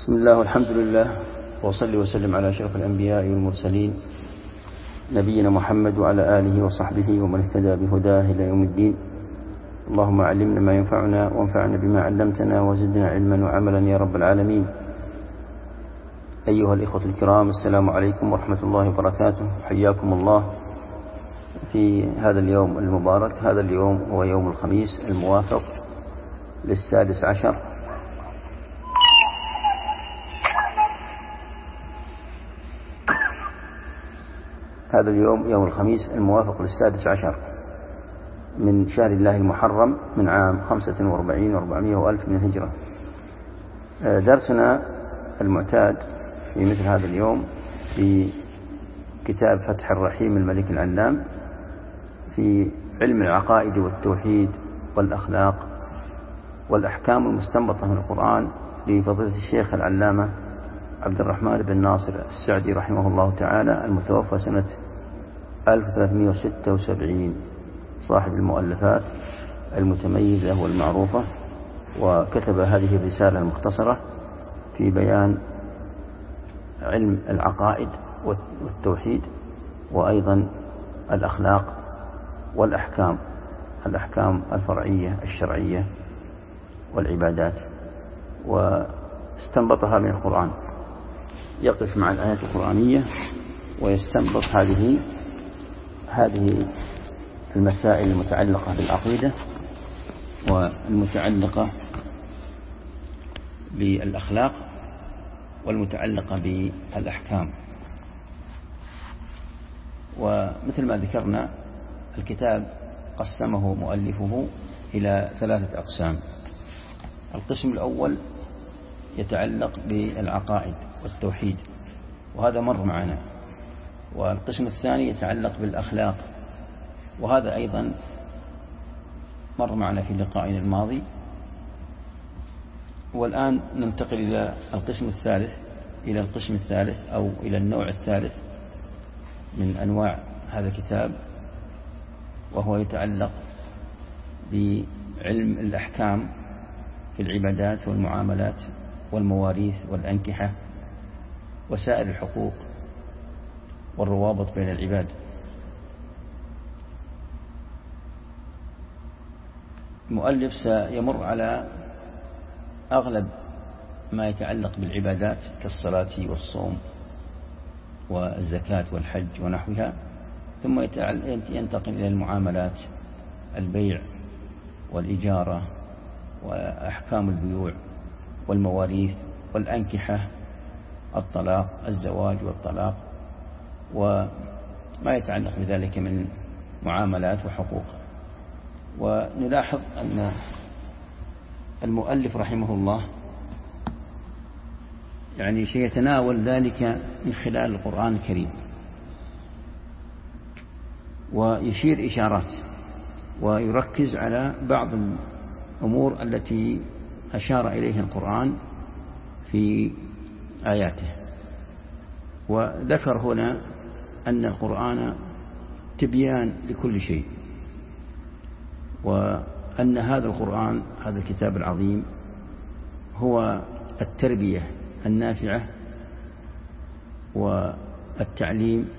بسم الله والحمد لله وصلي وسلم على أشرف الأنبياء والمرسلين نبينا محمد وعلى آله وصحبه ومن اهتدى بهداه إلى يوم الدين. اللهم علمنا ما ينفعنا وانفعنا بما علمتنا وزدنا علما وعملا يا رب العالمين. أيها الإخوة الكرام، السلام عليكم ورحمة الله وبركاته. حياكم الله في هذا اليوم المبارك. هذا اليوم هو يوم الخميس الموافق للسادس عشر هذا اليوم يوم الخميس الموافق للسادس عشر من شهر الله المحرم من عام 45 و400 وألف من الهجرة. درسنا المعتاد في مثل هذا اليوم في كتاب فتح الرحيم الملك العلام في علم العقائد والتوحيد والأخلاق والأحكام المستنبطة من القرآن لفضيلة الشيخ العلامة عبد الرحمن بن ناصر السعدي رحمه الله تعالى، المتوفى سنة 1376، صاحب المؤلفات المتميزة والمعروفة، وكتب هذه الرسالة المختصرة في بيان علم العقائد والتوحيد وأيضا الأخلاق والأحكام، الأحكام الفرعية الشرعية والعبادات، واستنبطها من القرآن. يقف مع الآيات القرآنية ويستنبط هذه المسائل المتعلقة بالعقيدة والمتعلقة بالأخلاق والمتعلقة بالأحكام. ومثل ما ذكرنا الكتاب قسمه مؤلفه إلى 3 أقسام. القسم الأول يتعلق بالعقائد والتوحيد، وهذا مر معنا. والقسم الثاني يتعلق بالأخلاق، وهذا أيضا مر معنا في لقائنا الماضي. والآن ننتقل إلى القسم الثالث أو إلى النوع الثالث من أنواع هذا الكتاب، وهو يتعلق بعلم الأحكام في العبادات والمعاملات والمواريث والأنكحة وسائر الحقوق والروابط بين العباد. المؤلف سيمر على أغلب ما يتعلق بالعبادات كالصلاة والصوم والزكاة والحج ونحوها، ثم ينتقل إلى المعاملات، البيع والإجارة وأحكام البيوع والمواريث والأنكحة، الطلاق، الزواج والطلاق، وما يتعلق بذلك من معاملات وحقوق. ونلاحظ أن المؤلف رحمه الله سيتناول ذلك من خلال القرآن الكريم، ويشير إشارات ويركز على بعض الأمور التي أشار إليها القرآن في آياته. وذكر هنا أن القرآن تبيان لكل شيء، وأن هذا القرآن، هذا الكتاب العظيم، هو التربية النافعة والتعليم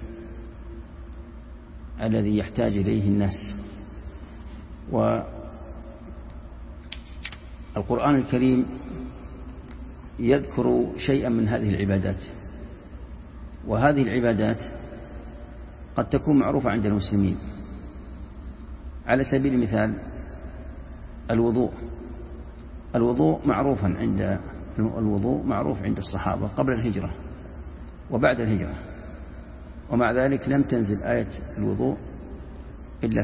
الذي يحتاج إليه الناس. والقرآن الكريم يذكر شيئا من هذه العبادات، وهذه العبادات قد تكون معروفة عند المسلمين. على سبيل المثال الوضوء معروف عند الصحابة قبل الهجرة وبعد الهجرة، ومع ذلك لم تنزل آية الوضوء إلا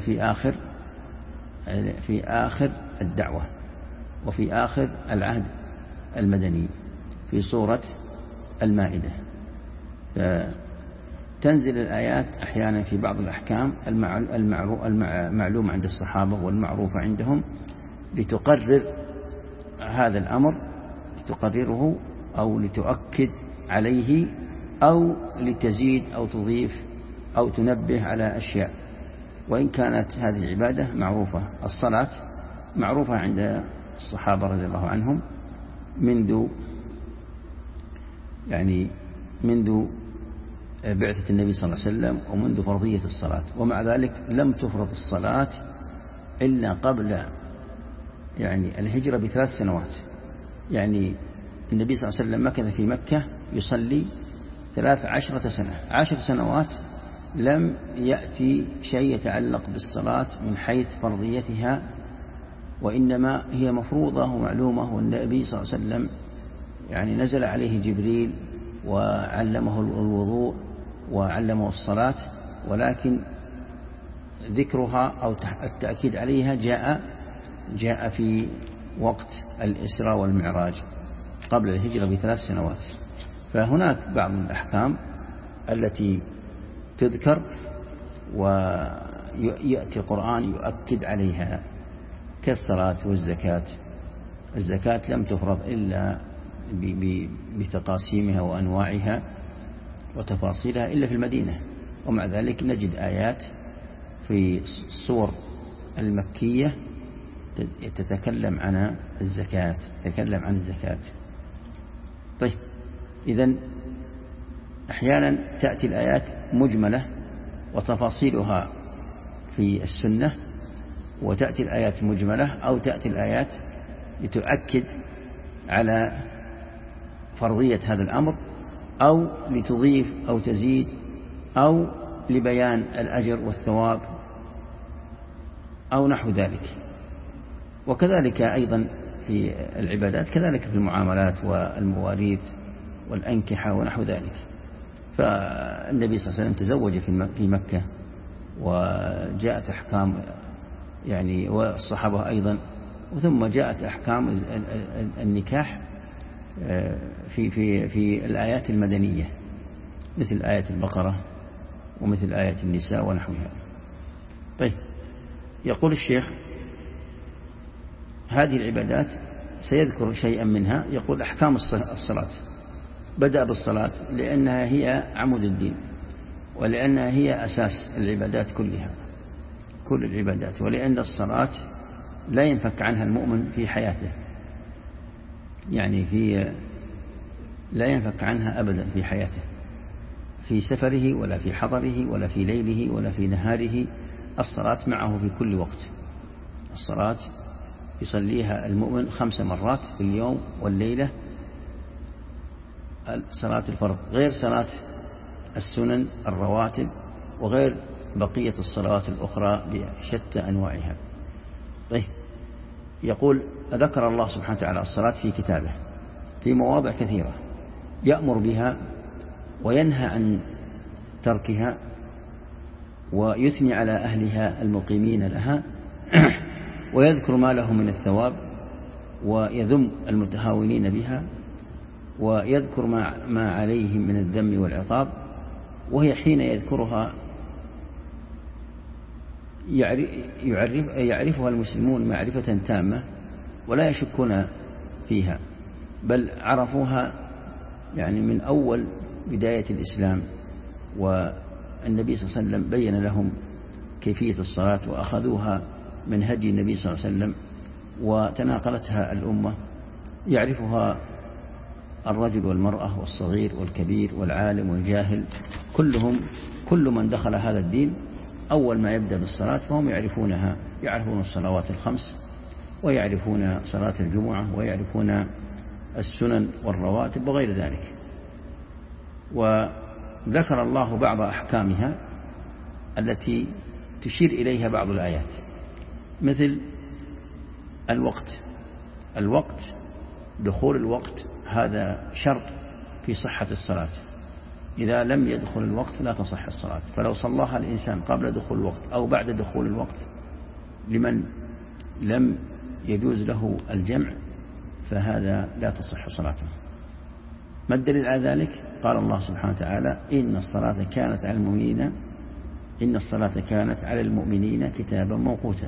في آخر الدعوة وفي آخر العهد المدني في سورة المائدة. تنزل الآيات أحيانا في بعض الأحكام المعلومة عند الصحابة والمعروفة عندهم لتقرر هذا الأمر، لتقرره أو لتؤكد عليه أو لتزيد أو تضيف أو تنبه على أشياء. وإن كانت هذه العبادة معروفة، الصلاة معروفة عند الصحابة رضي الله عنهم منذ يعني منذ بعثة النبي صلى الله عليه وسلم ومنذ فرضية الصلاة، ومع ذلك لم تفرض الصلاة إلا قبل يعني الهجرة ب3 سنوات. يعني النبي صلى الله عليه وسلم مكث في مكة يصلي 13 سنة، 10 سنوات لم يأتي شيء يتعلق بالصلاة من حيث فرضيتها، وإنما هي مفروضة ومعلومة. والنبي صلى الله عليه وسلم يعني نزل عليه جبريل وعلمه الوضوء وعلمه الصلاة، ولكن ذكرها أو التأكيد عليها جاء في وقت الإسراء والمعراج قبل الهجرة ب3 سنوات. فهناك بعض الأحكام التي تذكر ويأتي القرآن يؤكد عليها كالصلاة والزكاة. الزكاة لم تفرض إلا بتقاسيمها وأنواعها وتفاصيلها إلا في المدينة، ومع ذلك نجد آيات في الصور المكية تتكلم عن الزكاة. طيب، إذن أحيانا تأتي الآيات مجملة وتفاصيلها في السنة، وتأتي الآيات مجملة أو تأتي الآيات لتؤكد على فرضية هذا الأمر، أو لتضيف أو تزيد، أو لبيان الأجر والثواب أو نحو ذلك. وكذلك أيضا في العبادات، كذلك في المعاملات والمواريث والأنكحة ونحو ذلك. فالنبي صلى الله عليه وسلم تزوج في مكة وجاءت أحكام يعني، والصحابة أيضا، ثم جاءت أحكام النكاح في الآيات المدنية مثل آية البقرة ومثل آية النساء ونحوها. طيب، يقول الشيخ هذه العبادات سيذكر شيئا منها. يقول أحكام الصلاة، بدأ بالصلاة لأنها هي عمود الدين، ولأنها هي أساس العبادات كلها، كل العبادات، ولأن الصلاة لا ينفك عنها المؤمن في حياته، يعني لا ينفك عنها أبدا في حياته، في سفره ولا في حضره ولا في ليله ولا في نهاره. الصلاة معه في كل وقت. الصلاة يصليها المؤمن 5 مرات في اليوم والليلة، صلاة الفرض، غير صلاة السنن الرواتب، وغير بقية الصلوات الأخرى بشتى أنواعها. طيب، يقول ذكر الله سبحانه وتعالى الصلاة في كتابه في مواضع كثيرة، يأمر بها وينهى عن تركها، ويثني على أهلها المقيمين لها، ويذكر ما له من الثواب، ويذم المتهاونين بها، ويذكر ما عليهم من الذم والعقاب. وهي حين يذكرها يعرفها المسلمون معرفة تامة ولا يشكون فيها، بل عرفوها يعني من أول بداية الإسلام، والنبي صلى الله عليه وسلم بين لهم كيفية الصلاة وأخذوها من هدي النبي صلى الله عليه وسلم، وتناقلتها الأمة، يعرفها الرجل والمرأة والصغير والكبير والعالم والجاهل، كل من دخل هذا الدين أول ما يبدأ بالصلاة فهم يعرفونها، يعرفون الصلوات ال5، ويعرفون صلاة الجمعة، ويعرفون السنن والرواتب وغير ذلك. وذكر الله بعض أحكامها التي تشير إليها بعض الآيات، مثل الوقت، دخول الوقت هذا شرط في صحة الصلاة، إذا لم يدخل الوقت لا تصح الصلاة. فلو صلاها الإنسان قبل دخول الوقت أو بعد دخول الوقت لمن لم يجوز له الجمع فهذا لا تصح صلاته. ما الدليل على ذلك؟ قال الله سبحانه وتعالى: إن الصلاة كانت على المؤمنين كتابا موقوتا.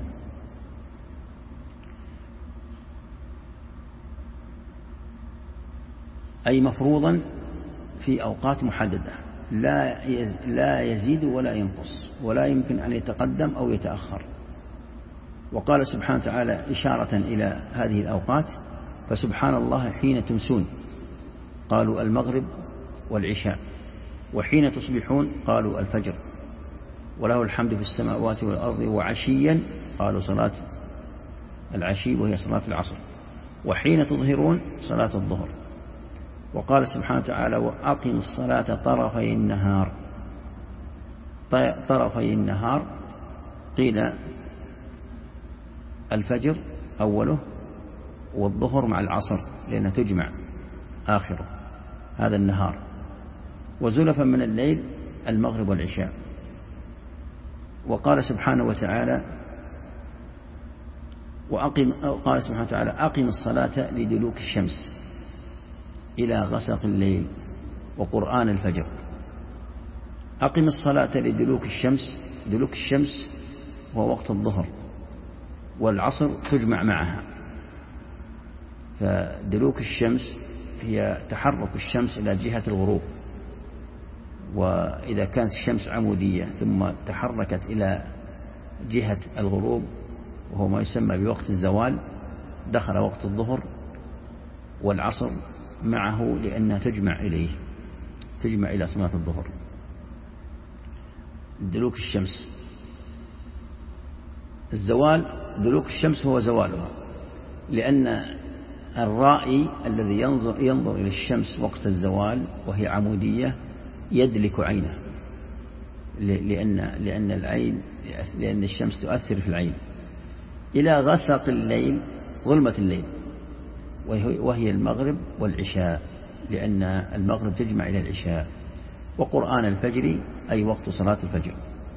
أي مفروضا في أوقات محددة، لا يزيد ولا ينقص، ولا يمكن أن يتقدم أو يتأخر. وقال سبحانه وتعالى إشارة إلى هذه الأوقات: فسبحان الله حين تمسون، قالوا المغرب والعشاء. وحين تصبحون قالوا الفجر. وله الحمد في السماوات والأرض وعشيا قالوا صلاة العشي وهي صلاة العصر. وحين تظهرون صلاة الظهر. وقال سبحانه وتعالى وأقم الصلاة طرفي النهار. طرفي النهار قيل الفجر أوله والظهر مع العصر لأنها تجمع آخره هذا النهار. وزلفا من الليل المغرب والعشاء. وقال سبحانه وتعالى قال سبحانه وتعالى أقم الصلاة لدلوك الشمس إلى غسق الليل وقرآن الفجر. أقم الصلاة لدلوك الشمس. دلوك الشمس هو وقت الظهر والعصر تجمع معها. فدلوك الشمس هي تحرك الشمس إلى جهة الغروب. وإذا كانت الشمس عمودية ثم تحركت إلى جهة الغروب وهو ما يسمى بوقت الزوال دخل وقت الظهر والعصر معه لأنها تجمع إلى صلاة الظهر. دلوك الشمس. الزوال دلوك الشمس هو زوالها لأن الرائي الذي ينظر إلى الشمس وقت الزوال وهي عمودية يدلك عينه لأن الشمس تؤثر في العين. إلى غسق الليل ظلمة الليل وهي المغرب والعشاء لأن المغرب تجمع إلى العشاء. وقرآن الفجر أي وقت صلاة الفجر.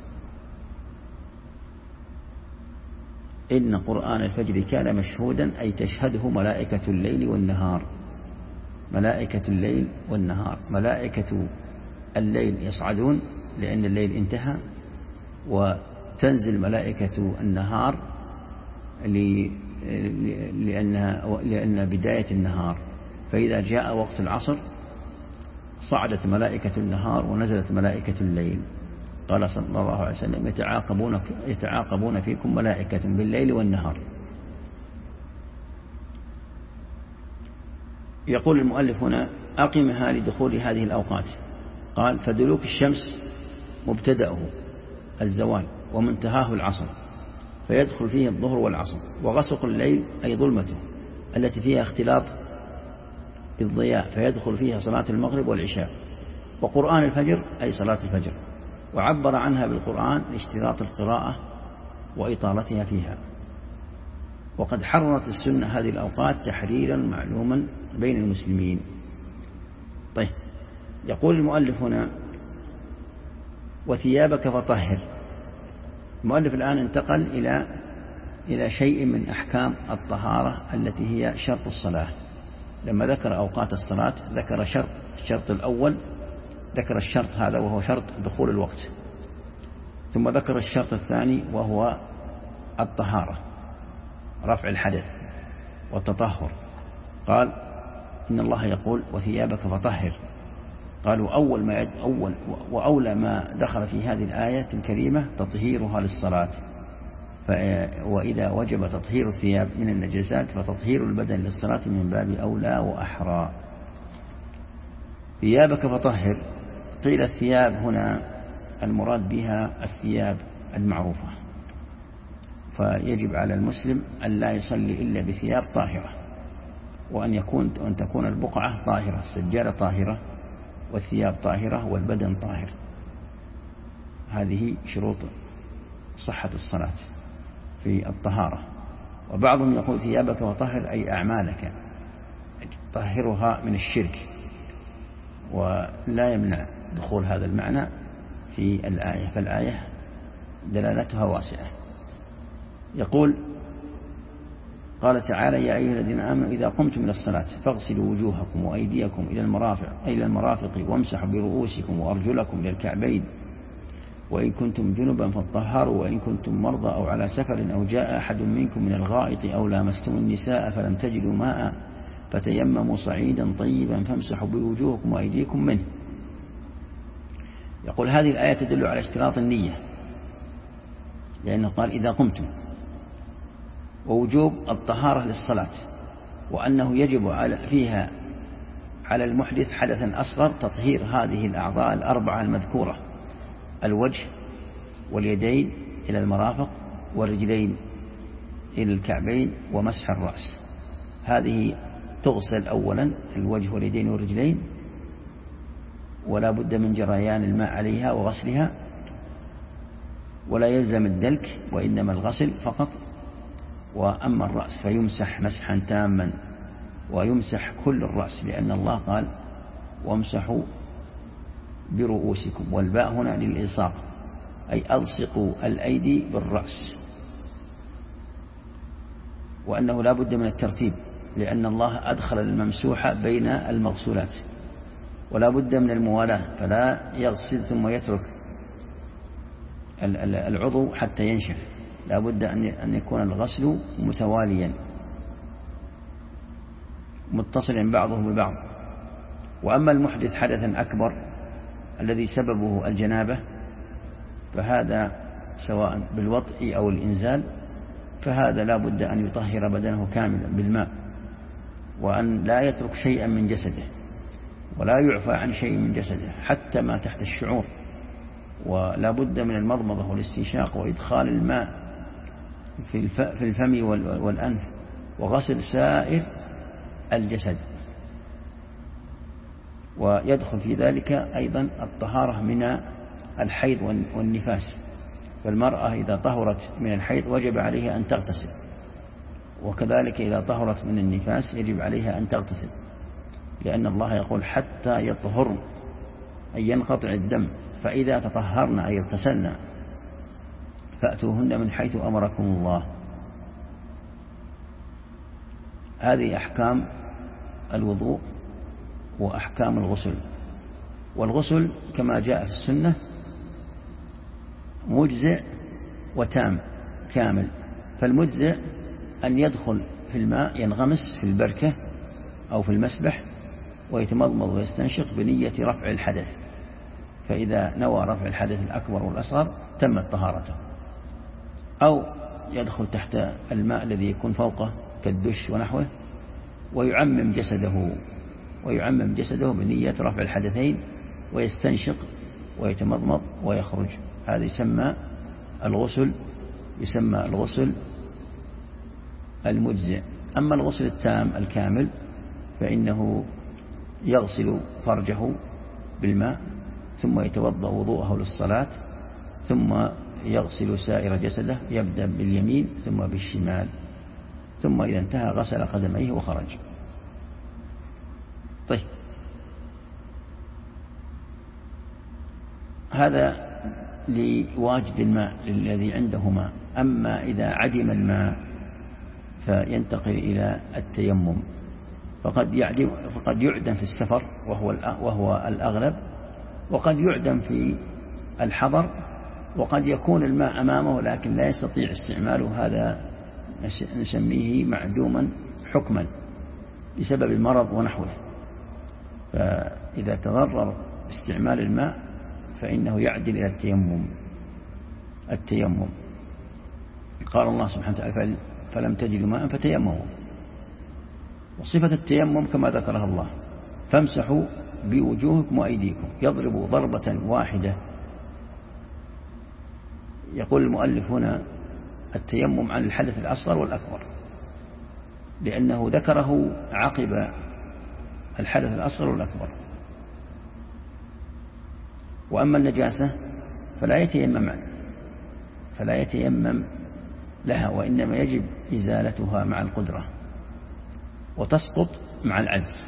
إن قرآن الفجر كان مشهودا أي تشهده ملائكة الليل والنهار. ملائكة الليل والنهار. ملائكة الليل يصعدون لأن الليل انتهى وتنزل ملائكة النهار لأن بداية النهار. فإذا جاء وقت العصر صعدت ملائكة النهار ونزلت ملائكة الليل. قال صلى الله عليه وسلم يتعاقبون فيكم ملائكة بالليل والنهار. يقول المؤلف هنا أقمها لدخول هذه الأوقات. قال فدلوك الشمس مبتدأه الزوال ومنتهاه العصر فيدخل فيه الظهر والعصر. وغسق الليل أي ظلمته التي فيها اختلاط بالضياء فيدخل فيها صلاة المغرب والعشاء. وقرآن الفجر أي صلاة الفجر. وعبر عنها بالقرآن لاشتراط القراءة وإطالتها فيها. وقد حررت السنة هذه الأوقات تحريرا معلوما بين المسلمين. طيب يقول المؤلف هنا وثيابك فطهر. المؤلف الآن انتقل إلى شيء من أحكام الطهارة التي هي شرط الصلاة. لما ذكر أوقات الصلاة ذكر الشرط الأول ذكر الشرط هذا وهو شرط دخول الوقت. ثم ذكر الشرط الثاني وهو الطهارة رفع الحدث والتطهر. قال إن الله يقول وثيابك فطهر. قالوا أول وأولى ما دخل في هذه الآية الكريمة تطهيرها للصلاة. وإذا وجب تطهير الثياب من النجاسات فتطهير البدن للصلاة من باب أولى وأحرى. ثيابك فطهر. قيل الثياب هنا المراد بها الثياب المعروفة. فيجب على المسلم أن لا يصلي إلا بثياب طاهرة وأن تكون البقعة طاهرة السجادة طاهرة والثياب طاهرة والبدن طاهر. هذه شروط صحة الصلاة في الطهارة. وبعضهم يقول ثيابك وطهر أي أعمالك طهرها من الشرك. ولا يمنع دخول هذا المعنى في الآية فالآية دلالتها واسعة. يقول قال تعالى يا أيها الذين آمنوا إذا قمتم إلى الصلاة فاغسلوا وجوهكم وأيديكم إلى المرافق وامسحوا برؤوسكم وأرجلكم إلى الكعبين وإن كنتم جنبا فاطهروا وإن كنتم مرضى أو على سفر أو جاء أحد منكم من الغائط أو لامستم النساء فلم تجدوا ماء فتيمموا صعيدا طيبا فامسحوا بوجوهكم وأيديكم منه. يقول هذه الآية تدل على اشتراط النية لأنه قال إذا قمتم ووجوب الطهارة للصلاة وأنه يجب فيها على المحدث حدثا أصغر تطهير هذه الأعضاء الأربعة المذكورة: الوجه واليدين إلى المرافق، والرجلين إلى الكعبين، ومسح الرأس. هذه تغسل أولا الوجه واليدين والرجلين، ولا بد من جريان الماء عليها وغسلها، ولا يلزم الدلك وإنما الغسل فقط. وأما الرأس فيمسح مسحا تاما، ويمسح كل الرأس، لأن الله قال: وامسحوا برؤوسكم، والباء هنا للإلصاق، أي ألصقوا الأيدي بالرأس. وأنه لا بد من الترتيب، لأن الله أدخل الممسوح بين المغسولات، ولا بد من الموالاة، فلا يغسل ثم يترك العضو حتى ينشف، لا بد أن يكون الغسل متواليا متصلا بعضه ببعض. وأما المحدث حدثا أكبر الذي سببه الجنابة، فهذا سواء بالوطء أو الإنزال، فهذا لا بد أن يطهر بدنه كاملا بالماء، وأن لا يترك شيئا من جسده، ولا يعفى عن شيء من جسده حتى ما تحت الشعور. ولا بد من المضمضة والاستنشاق وإدخال الماء في الفم والأنف، وغسل سائر الجسد. ويدخل في ذلك أيضا الطهارة من الحيض والنفاس، فالمرأة إذا طهرت من الحيض وجب عليها أن تغتسل، وكذلك إذا طهرت من النفاس يجب عليها أن تغتسل، لأن الله يقول: حتى يطهرن، أي ينقطع الدم، فإذا تطهرن أي اغتسلن فأتوهن من حيث أمركم الله. هذه أحكام الوضوء وأحكام الغسل. والغسل كما جاء في السنة مجزئ وتام كامل. فالمجزئ أن يدخل في الماء، ينغمس في البركة أو في المسبح، ويتمضمض ويستنشق بنية رفع الحدث، فإذا نوى رفع الحدث الأكبر والأصغر تمت طهارته. أو يدخل تحت الماء الذي يكون فوقه كالدش ونحوه، ويعمم جسده بنية رفع الحدثين، ويستنشق ويتمضمض ويخرج. هذا يسمى الغسل المجزئ. أما الغسل التام الكامل فإنه يغسل فرجه بالماء، ثم يتوضأ وضوءه للصلاة، ثم يغسل سائر جسده، يبدأ باليمين ثم بالشمال، ثم إذا انتهى غسل قدميه وخرج. طيب، هذا لواجد الماء الذي عنده ماء. أما إذا عدم الماء فينتقل إلى التيمم، فقد يعدم في السفر وهو الأغلب، وقد يعدم في الحضر، وقد يكون الماء أمامه لكن لا يستطيع استعماله، هذا نسميه معدوما حكما بسبب المرض ونحوه. فإذا تضرر استعمال الماء فإنه يعدل إلى التيمم. قال الله سبحانه وتعالى: فلم تجدوا ماء فتيمموا. وصفة التيمم كما ذكرها الله: فامسحوا بوجوهكم وأيديكم. يضرب ضربة واحدة. يقول المؤلف هنا التيمم عن الحدث الأصغر والأكبر، لأنه ذكره عقب الحدث الأصغر والأكبر. وأما النجاسة فلا يتيمم لها، وإنما يجب إزالتها مع القدرة، وتسقط مع العجز.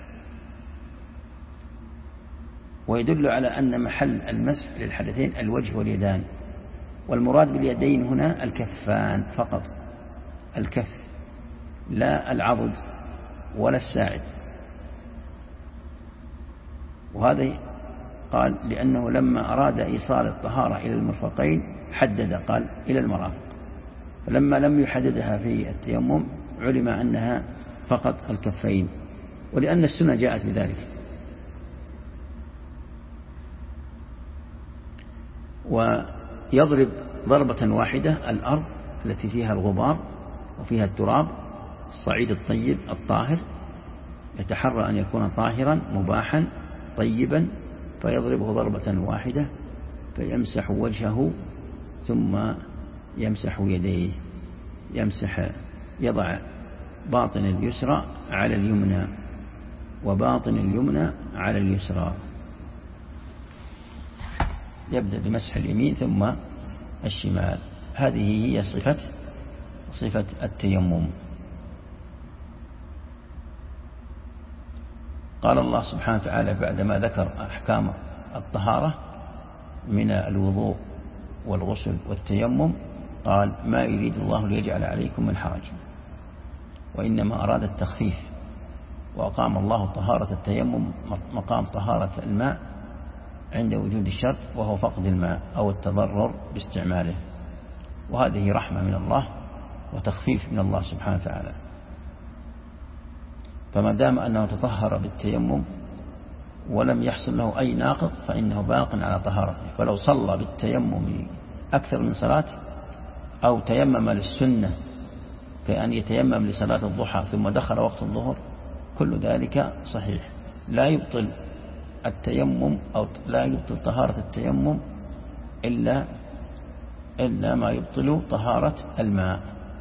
ويدل على أن محل المسح للحدثين الوجه واليدان، والمراد باليدين هنا الكفان فقط، الكف لا العضد ولا الساعد. وهذا قال لأنه لما أراد إيصال الطهارة إلى المرفقين حدد، قال إلى المرافق، فلما لم يحددها في التيمم علم أنها فقط الكفين، ولأن السنة جاءت بذلك. ويضرب ضربة واحدة الأرض التي فيها الغبار وفيها التراب، الصعيد الطيب الطاهر، يتحرى أن يكون طاهرا مباحا طيبا، فيضربه ضربة واحدة، فيمسح وجهه ثم يمسح يديه، يضع باطن اليسرى على اليمنى وباطن اليمنى على اليسرى، يبدأ بمسح اليمين ثم الشمال. هذه هي صفة التيمم. قال الله سبحانه وتعالى بعدما ذكر أحكام الطهارة من الوضوء والغسل والتيمم، قال: ما يريد الله ليجعل عليكم من حرج، وإنما أراد التخفيف، وأقام الله طهارة التيمم مقام طهارة الماء عند وجود الشرط، وهو فقد الماء أو التضرر باستعماله، وهذه رحمة من الله وتخفيف من الله سبحانه وتعالى. فما دام أنه تطهر بالتيمم ولم يحصل له أي ناقض فإنه باق على طهارته. فلو صلى بالتيمم أكثر من صلاة أو تيمم للسنة كأن يتيمم لصلاة الضحى ثم دخل وقت الظهر، كل ذلك صحيح، لا يبطل التيمم أو لا يبطل طهارة التيمم إلا ما يبطل طهارة الماء.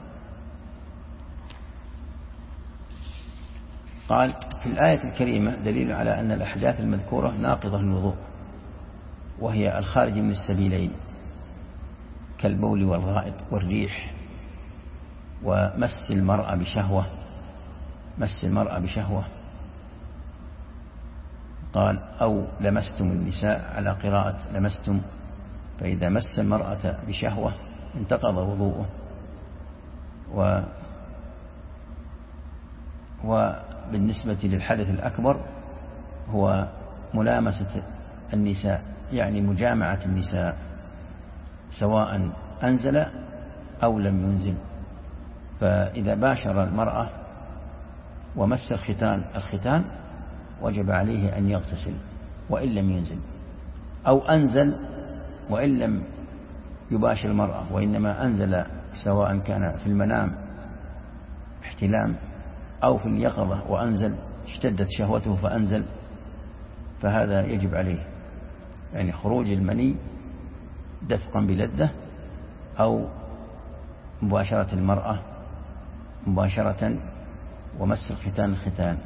قال: في الآية الكريمة دليل على أن الأحداث المذكورة ناقضة للوضوء، وهي الخارج من السبيلين كالبول والغائط والريح، ومس المرأة بشهوة، قال: أو لمستم النساء، على قراءة لمستم، فإذا مس المرأة بشهوة انتقض وضوءه. وبالنسبة للحدث الأكبر هو ملامسة النساء، يعني مجامعة النساء، سواء أنزل أو لم ينزل. فإذا باشر المرأة ومس الختان وجب عليه أن يغتسل وإن لم ينزل، أو أنزل وإن لم يباشر المرأة وإنما أنزل، سواء كان في المنام احتلام أو في اليقظة وأنزل، اشتدت شهوته فأنزل، فهذا يجب عليه، يعني خروج المني دفقا بلذة، أو مباشرة المرأة مباشرة ومس الختان.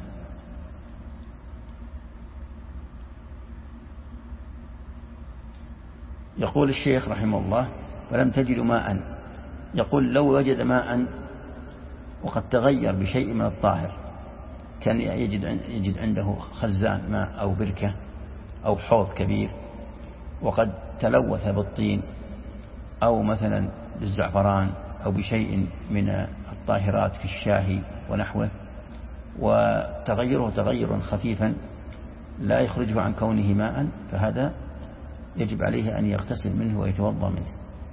يقول الشيخ رحمه الله: فلم تجد ماء. يقول: لو وجد ماء وقد تغير بشيء من الطاهر، كان يجد عنده خزان ماء أو بركة أو حوض كبير، وقد تلوث بالطين أو مثلا بالزعفران أو بشيء من الطاهرات في الشاهي ونحوه، وتغيره تغيرا خفيفا لا يخرجه عن كونه ماء، فهذا يجب عليه أن يغتسل منه ويتوضأ منه،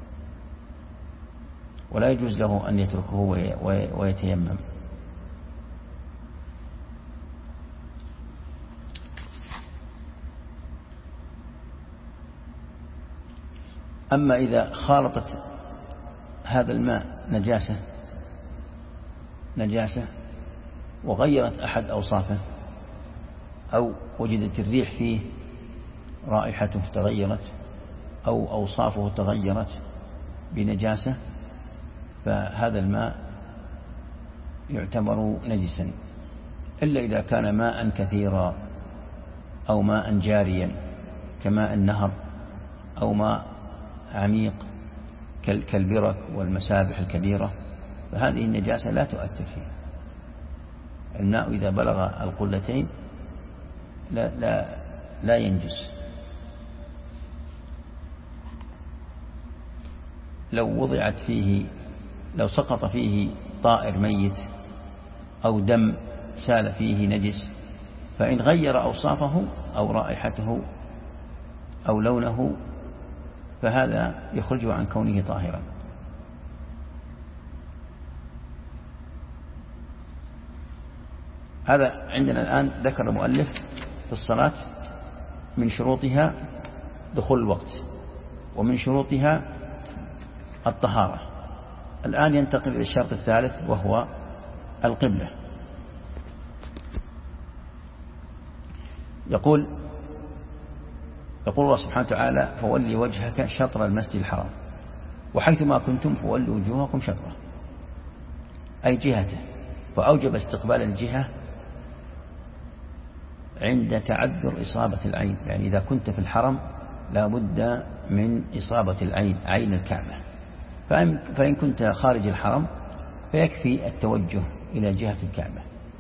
ولا يجوز له أن يتركه ويتيمم. أما إذا خالطت هذا الماء نجاسة وغيرت أحد أوصافه، أو وجدت الريح فيه رائحته تغيرت أو أوصافه تغيرت بنجاسة، فهذا الماء يعتبر نجسا، إلا إذا كان ماء كثيرا أو ماء جاريا كماء النهر، أو ماء عميق كالبرك والمسابح الكبيرة، فهذه النجاسة لا تؤثر فيه. الماء إذا بلغ القلتين لا ينجس. لو سقط فيه طائر ميت أو دم سال فيه نجس، فإن غير أوصافه أو رائحته أو لونه فهذا يخرجه عن كونه طاهرا. هذا عندنا الآن ذكر المؤلف في الصلاة من شروطها دخول الوقت، ومن شروطها الطهارة. الآن ينتقل إلى الشرط الثالث وهو القبلة. يقول الله سبحانه وتعالى: فولي وجهك شطر المسجد الحرام وحيثما كنتم فولوا وجوهكم شطره، أي جهته. فأوجب استقبال الجهة عند تعذر إصابة العين، يعني إذا كنت في الحرم لا بد من إصابة العين، عين الكعبة. فإن كنت خارج الحرم فيكفي التوجه إلى جهة الكعبة.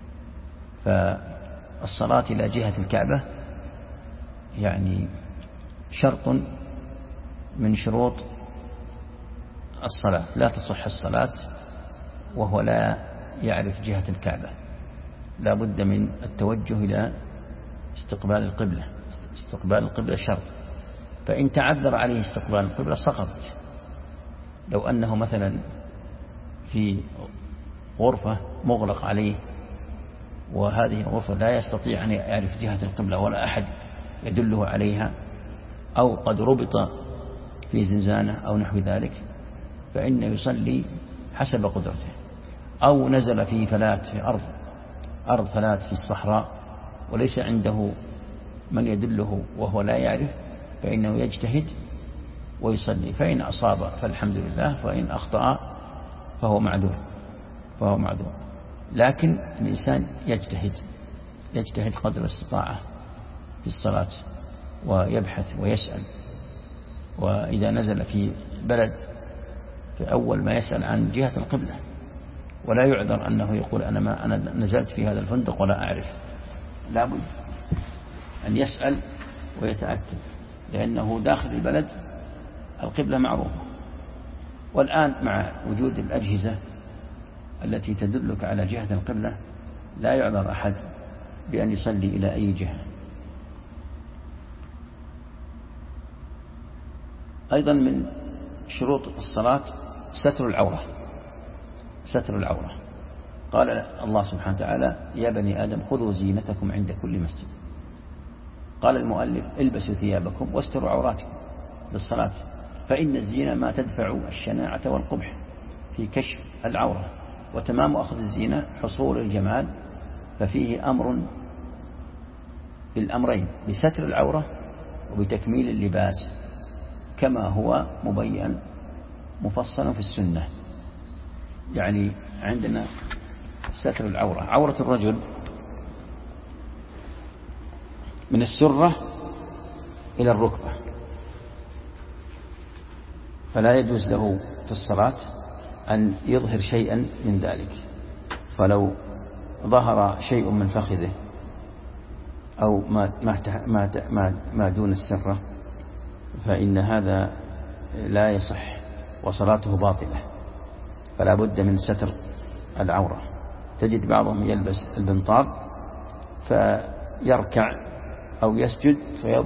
فالصلاة إلى جهة الكعبة يعني شرط من شروط الصلاة، لا تصح الصلاة وهو لا يعرف جهة الكعبة، لا بد من التوجه إلى استقبال القبلة. استقبال القبلة شرط، فإن تعذر عليه استقبال القبلة سقطت. لو أنه مثلا في غرفة مغلق عليه وهذه الغرفة لا يستطيع أن يعرف جهة القبلة ولا أحد يدله عليها، أو قد ربط في زنزانة أو نحو ذلك، فإنه يصلي حسب قدرته. أو نزل في فلات، في أرض فلات في الصحراء وليس عنده من يدله وهو لا يعرف، فإنه يجتهد ويصلي، فإن أصاب فالحمد لله، فإن أخطأ فهو معذور. لكن الإنسان يجتهد قدر الاستطاعة في الصلاة ويبحث ويسأل. وإذا نزل في بلد فأول ما يسأل عن جهة القبلة، ولا يعذر أنه يقول أنا نزلت في هذا الفندق ولا أعرف، لا بد أن يسأل ويتأكد، لأنه داخل البلد القبلة معروفة. والآن مع وجود الأجهزة التي تدلك على جهة القبلة لا يعذر أحد بأن يصلي إلى أي جهة. أيضا من شروط الصلاة ستر العورة. قال الله سبحانه وتعالى: يا بني آدم خذوا زينتكم عند كل مسجد. قال المؤلف: البسوا ثيابكم واستروا عوراتكم للصلاة، فإن الزينة ما تدفع الشناعة والقبح في كشف العورة، وتمام أخذ الزينة حصول الجمال، ففيه أمر بالأمرين، بستر العورة وبتكميل اللباس، كما هو مبين مفصلا في السنة. يعني عندنا ستر العورة، عورة الرجل من السرة إلى الركبة، فلا يجوز له في الصلاة أن يظهر شيئا من ذلك. فلو ظهر شيء من فخذه أو ما دون السرة فإن هذا لا يصح وصلاته باطلة. فلا بد من ستر العورة. تجد بعضهم يلبس البنطال فيركع أو يسجد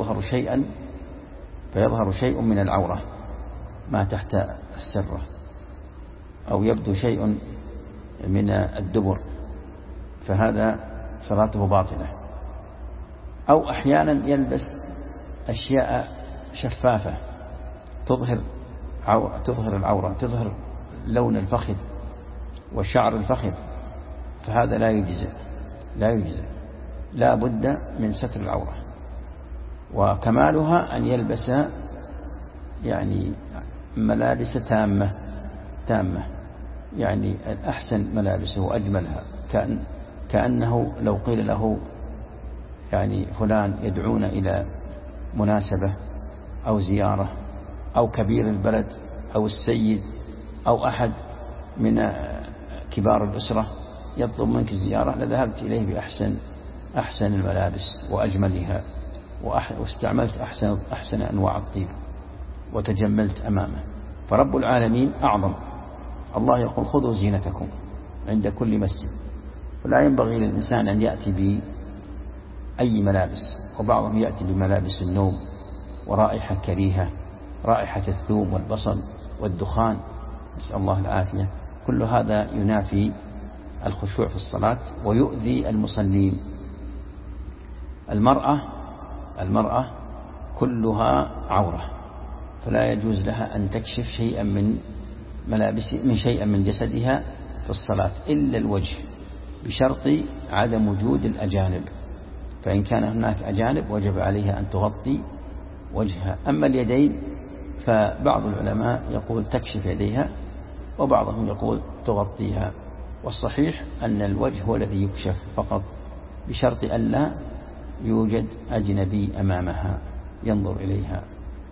فيظهر شيء من العورة ما تحت السرة، أو يبدو شيء من الدبر، فهذا صلاته باطلة. أو أحيانا يلبس أشياء شفافة تظهر العورة، تظهر لون الفخذ وشعر الفخذ، فهذا لا يجزئ. لا بد من ستر العورة. وكمالها أن يلبس يعني ملابس تامة، يعني أحسن ملابسه وأجملها، كأنه لو قيل له يعني فلان يدعون إلى مناسبة أو زيارة أو كبير البلد أو السيد أو أحد من كبار الأسرة يطلب منك زيارة، لذهبت إليه بأحسن الملابس وأجملها، واستعملت أحسن أنواع الطيب وتجملت أمامه. فرب العالمين أعظم. الله يقول: خذوا زينتكم عند كل مسجد. فلا ينبغي للإنسان أن يأتي بأي ملابس، وبعضهم يأتي بملابس النوم ورائحة كريهة، رائحة الثوم والبصل والدخان، نسأل الله العافية. كل هذا ينافي الخشوع في الصلاة ويؤذي المصلين. المرأة كلها عورة، فلا يجوز لها أن تكشف شيئا من جسدها في الصلاة إلا الوجه، بشرط عدم وجود الأجانب. فإن كان هناك أجانب وجب عليها أن تغطي وجهها. أما اليدين فبعض العلماء يقول تكشف يديها، وبعضهم يقول تغطيها، والصحيح أن الوجه هو الذي يكشف فقط، بشرط ألا يوجد أجنبي أمامها ينظر إليها.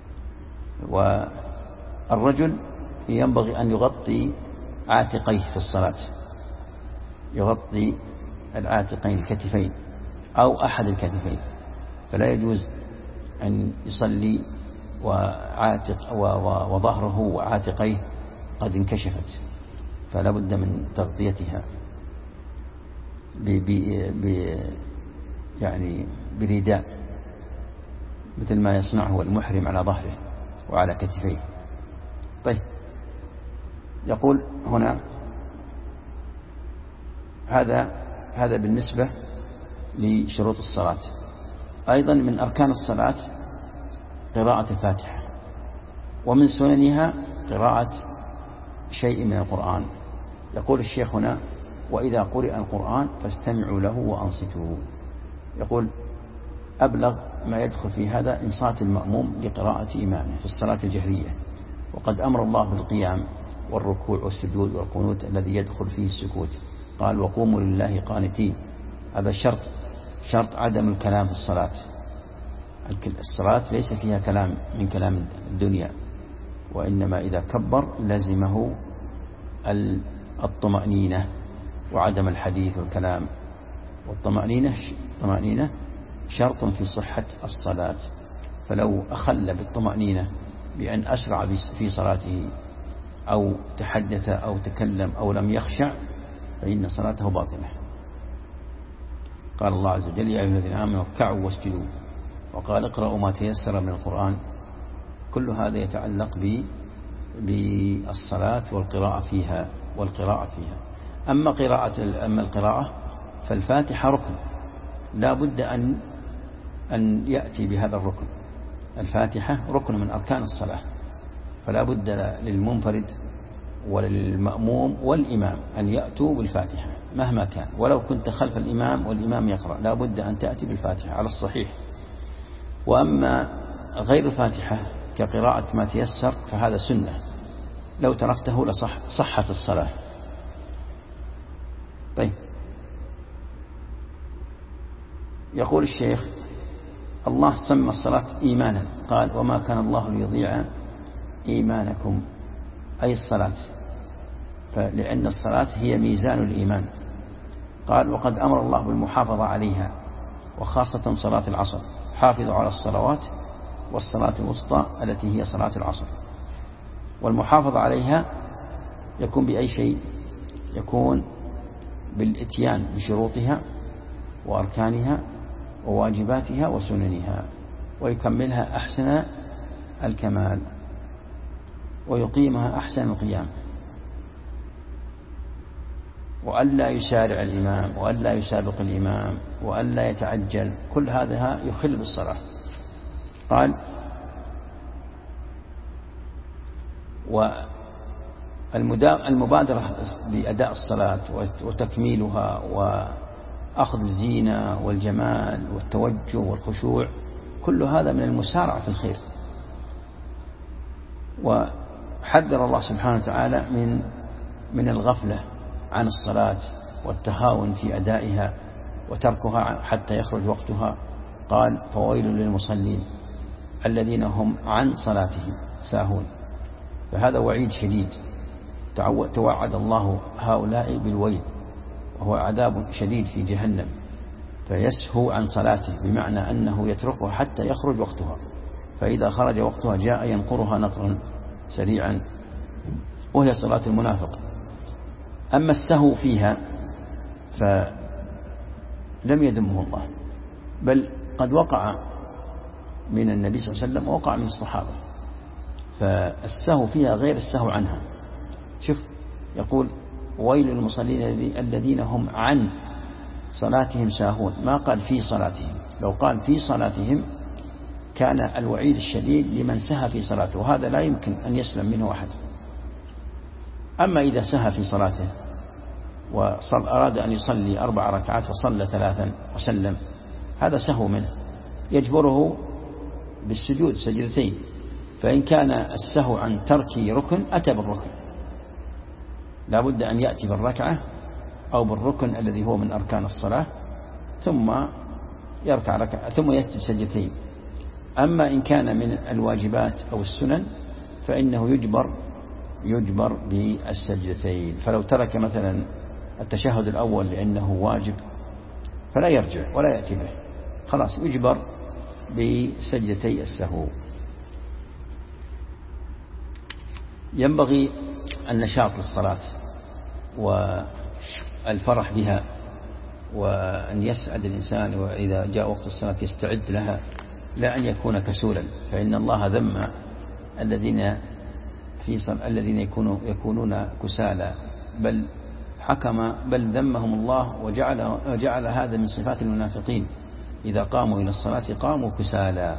والرجل ينبغي أن يغطي عاتقيه في الصلاة، يغطي العاتقين الكتفين أو أحد الكتفين، فلا يجوز أن يصلي وظهره وعاتقيه قد انكشفت، فلا بد من تغطيتها يعني برداء، مثل ما يصنعه المحرم على ظهره وعلى كتفيه. طيب، يقول هنا هذا بالنسبة لشروط الصلاة. أيضا من أركان الصلاة قراءة الفاتحة، ومن سننها قراءة شيء من القرآن. يقول الشيخ هنا: وإذا قرئ القرآن فاستمعوا له وأنصتوا. يقول أبلغ ما يدخل في هذا إنصات المأموم لقراءة إمامه في الصلاة الجهرية، وقد أمر الله بالقيام والركوع والسجود والقنوت الذي يدخل فيه السكوت. قال: وقوموا لله قانتين. هذا شرط عدم الكلام في الصلاة. الصلاة ليس فيها كلام من كلام الدنيا، وإنما إذا كبر لزمه الطمأنينة وعدم الحديث والكلام. والطمأنينة شرط في صحة الصلاة، فلو أخل بالطمأنينة بأن أسرع في صلاته أو تحدث أو تكلم أو لم يخشع فإن صلاته باطلة. قال الله عز وجل: يا أيها الذين آمنوا اركعوا واسجدوا، وقال: اقرأوا ما تيسر من القرآن. كل هذا يتعلق بالصلاة والقراءة فيها. أما القراءة فالفاتحة ركن، لا بد أن يأتي بهذا الركن. الفاتحة ركن من أركان الصلاة، فلا بد للمنفرد وللمأموم والإمام أن يأتوا بالفاتحة مهما كان، ولو كنت خلف الإمام والإمام يقرأ لا بد أن تأتي بالفاتحة على الصحيح. وأما غير الفاتحة كقراءة ما تيسر فهذا سنة، لو تركته لصحت الصلاة. طيب، يقول الشيخ: الله سمى الصلاة إيمانا، قال: وما كان الله ليضيع إيمانكم، أي الصلاة، لأن الصلاة هي ميزان الإيمان. قال: وقد أمر الله بالمحافظة عليها، وخاصة صلاة العصر: حافظوا على الصلوات والصلاة الوسطى التي هي صلاة العصر. والمحافظة عليها يكون بأي شيء؟ يكون بالإتيان بشروطها وأركانها وواجباتها وسننها، ويكملها أحسن الكمال، ويقيمها أحسن القيام، وألا يسارع الإمام، وألا يسابق الإمام، وألا يتعجل. كل هذا يخل بالصلاة. قال: والمبادرة بأداء الصلاة وتكميلها وأخذ الزينة والجمال والتوجه والخشوع، كل هذا من المسارعة في الخير. وحذر الله سبحانه وتعالى من الغفلة عن الصلاة والتهاون في أدائها وتركها حتى يخرج وقتها. قال: فويل للمصلين الذين هم عن صلاتهم ساهون. فهذا وعيد شديد، توعد الله هؤلاء بالويل، وهو عذاب شديد في جهنم. فيسهو عن صلاته بمعنى أنه يتركها حتى يخرج وقتها، فإذا خرج وقتها جاء ينقرها نقرا سريعا، وهي صلاة المنافق. أما السهو فيها فلم يذمه الله، بل قد وقع من النبي صلى الله عليه وسلم ووقع من الصحابة، فالسهو فيها غير السهو عنها. شوف، يقول: ويل للمصلين الذين هم عن صلاتهم ساهون، ما قال في صلاتهم. لو قال في صلاتهم كان الوعيد الشديد لمن سهى في صلاته، وهذا لا يمكن أن يسلم منه أحد. أما إذا سهى في صلاته أراد أن يصلي 4 ركعات فصلى 3 وسلم، هذا سهو منه يجبره بالسجود سجدتين. فإن كان السهو عن ترك ركن أتى بالركن، لا بد أن يأتي بالركعة أو بالركن الذي هو من أركان الصلاة، ثم يركع ركعة ثم يسجد سجدتين. أما إن كان من الواجبات أو السنن فإنه يجبر بالسجدتين. فلو ترك مثلا التشهد الأول لأنه واجب فلا يرجع ولا يأتي به، خلاص يجبر بسجدتي السهو. ينبغي النشاط للصلاة والفرح بها، وأن يسعد الإنسان وإذا جاء وقت الصلاة يستعد لها، لا أن يكون كسولا. فإن الله ذم الذين يكونون كسالى، بل ذمهم الله وجعل هذا من صفات المنافقين، إذا قاموا إلى الصلاة قاموا كسالى.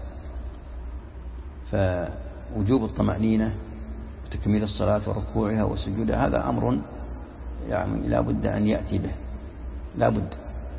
فوجوب الطمأنينة وتكميل الصلاة وركوعها وسجودها هذا أمر يعني لا بد أن يأتي به، لا بد.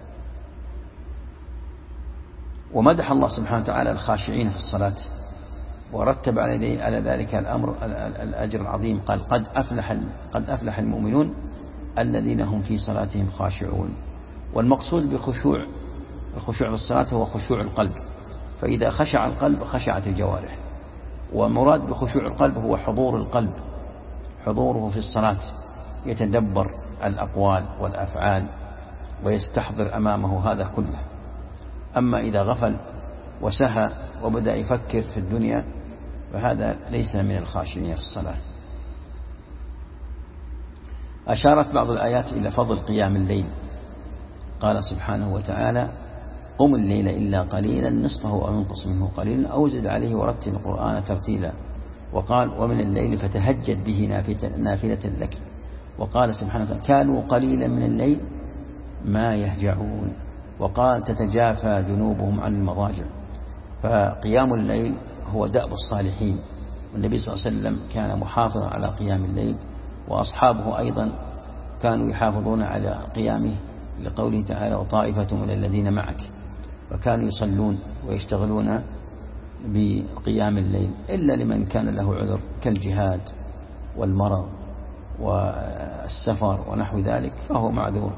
ومدح الله سبحانه وتعالى الخاشعين في الصلاة، ورتب على ذلك الأمر الأجر العظيم، قال قد أفلح المؤمنون الذين هم في صلاتهم خاشعون. والمقصود الخشوع في الصلاة هو خشوع القلب، فإذا خشع القلب خشعت الجوارح. ومراد بخشوع القلب هو حضور القلب، حضوره في الصلاة، يتدبر الأقوال والأفعال ويستحضر أمامه هذا كله. أما إذا غفل وسهى وبدأ يفكر في الدنيا فهذا ليس من الخاشعين في الصلاة. أشارت بعض الآيات إلى فضل قيام الليل، قال سبحانه وتعالى: قم الليل إلا قليلا نصفه أو انقص منه قليلا أو زد عليه ورتل القرآن ترتيلا. وقال: ومن الليل فتهجد به نافلة لك. وقال سبحانه وتعالى: كانوا قليلا من الليل ما يهجعون. وقال: تتجافى جنوبهم عن المضاجع. فقيام الليل هو دأب الصالحين، والنبي صلى الله عليه وسلم كان محافظا على قيام الليل، وأصحابه أيضا كانوا يحافظون على قيامه، لقوله تعالى: وطائفة من الذين معك. وكانوا يصلون ويشتغلون بقيام الليل، إلا لمن كان له عذر كالجهاد والمرض والسفر ونحو ذلك فهو معذور.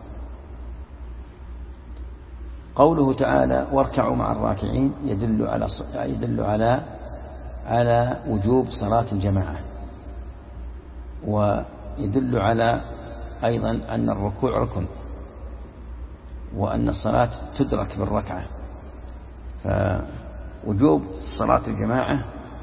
قوله تعالى: واركعوا مع الراكعين يدل على وجوب صلاة الجماعة، ويدل على أيضا أن الركوع ركن، وأن الصلاة تدرك بالركعة. فوجوب صلاة الجماعة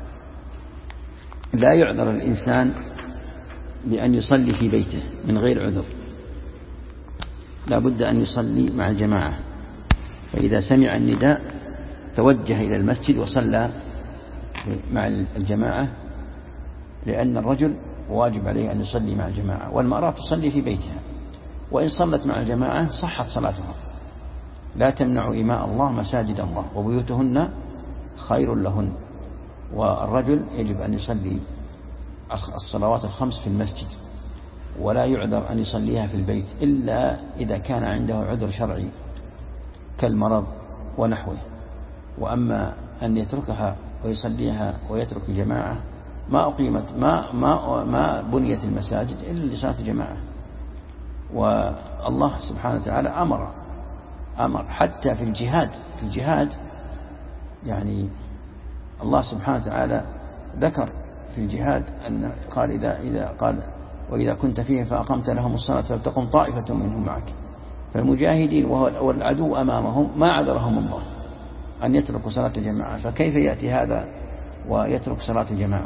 لا يعذر الإنسان بأن يصلي في بيته من غير عذر، لا بد أن يصلي مع الجماعة. فإذا سمع النداء توجه إلى المسجد وصلى مع الجماعة، لأن الرجل واجب عليه أن يصلي مع الجماعة، والمرأة تصلي في بيتها، وإن صلت مع الجماعة صحت صلاتها. لا تمنعوا إماء الله مساجد الله وبيوتهن خير لهن. والرجل يجب أن يصلي الصلوات الخمس في المسجد، ولا يعذر أن يصليها في البيت إلا إذا كان عنده عذر شرعي كالمرض ونحوه. وأما أن يتركها ويصليها ويترك الجماعة، ما بنيت المساجد إلا لصلاة الجماعة. والله سبحانه وتعالى أمر حتى في الجهاد يعني الله سبحانه وتعالى ذكر في الجهاد أن قال إذا قال: وإذا كنت فيهم فأقمت لهم الصلاة فلتقم طائفة منهم معك. فالمجاهدين والعدو أمامهم ما عذرهم الله أن يتركوا صلاة الجماعة، فكيف يأتي هذا ويترك صلاة الجماعة؟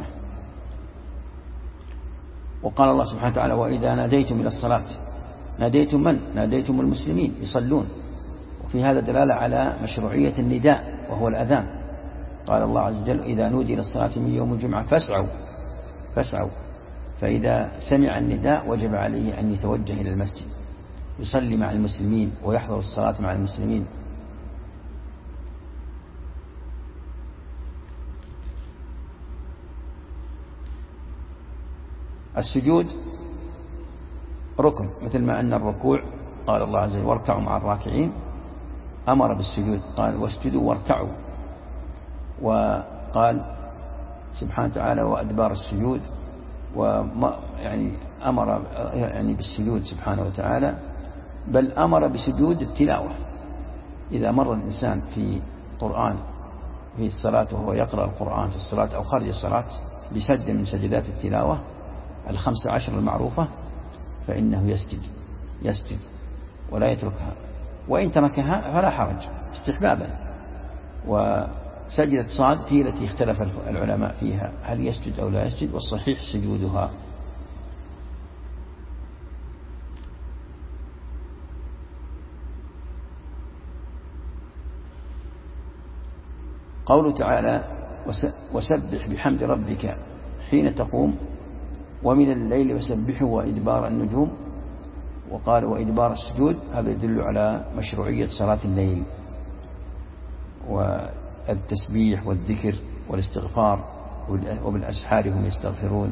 وقال الله سبحانه وتعالى: وإذا ناديتم إلى الصلاة ناديتم من؟ ناديتم المسلمين يصلون. وفي هذا دلالة على مشروعية النداء وهو الأذان. قال الله عز وجل: إذا نودي للصلاة من يوم الجمعة فاسعوا. فإذا سمع النداء وجب عليه أن يتوجه إلى المسجد يصلي مع المسلمين ويحضر الصلاة مع المسلمين. السجود ركن، مثل ما أن الركوع قال الله عز وجل: واركعوا مع الراكعين، أمر بالسجود، قال واسجدوا واركعوا، وقال سبحانه وتعالى وأدبار السجود، يعني أمر يعني بالسجود سبحانه وتعالى، بل أمر بسجود التلاوة. إذا مر الإنسان في قرآن في الصلاة وهو يقرأ القرآن في الصلاة أو خارج الصلاة بسجد من سجدات التلاوة 15 المعروفة، فإنه يسجد ولا يتركها، وإن تركها فلا حرج استحبابا. وسجدة صاد هي التي اختلف العلماء فيها هل يسجد أو لا يسجد، والصحيح سجودها. قوله تعالى وسبح بحمد ربك حين تقوم ومن الليل وسبحه وإدبار النجوم، وقال وإدبار السجود، هذا يدل على مشروعية صلاة الليل والتسبيح والذكر والاستغفار، وبالأسحار هم يستغفرون.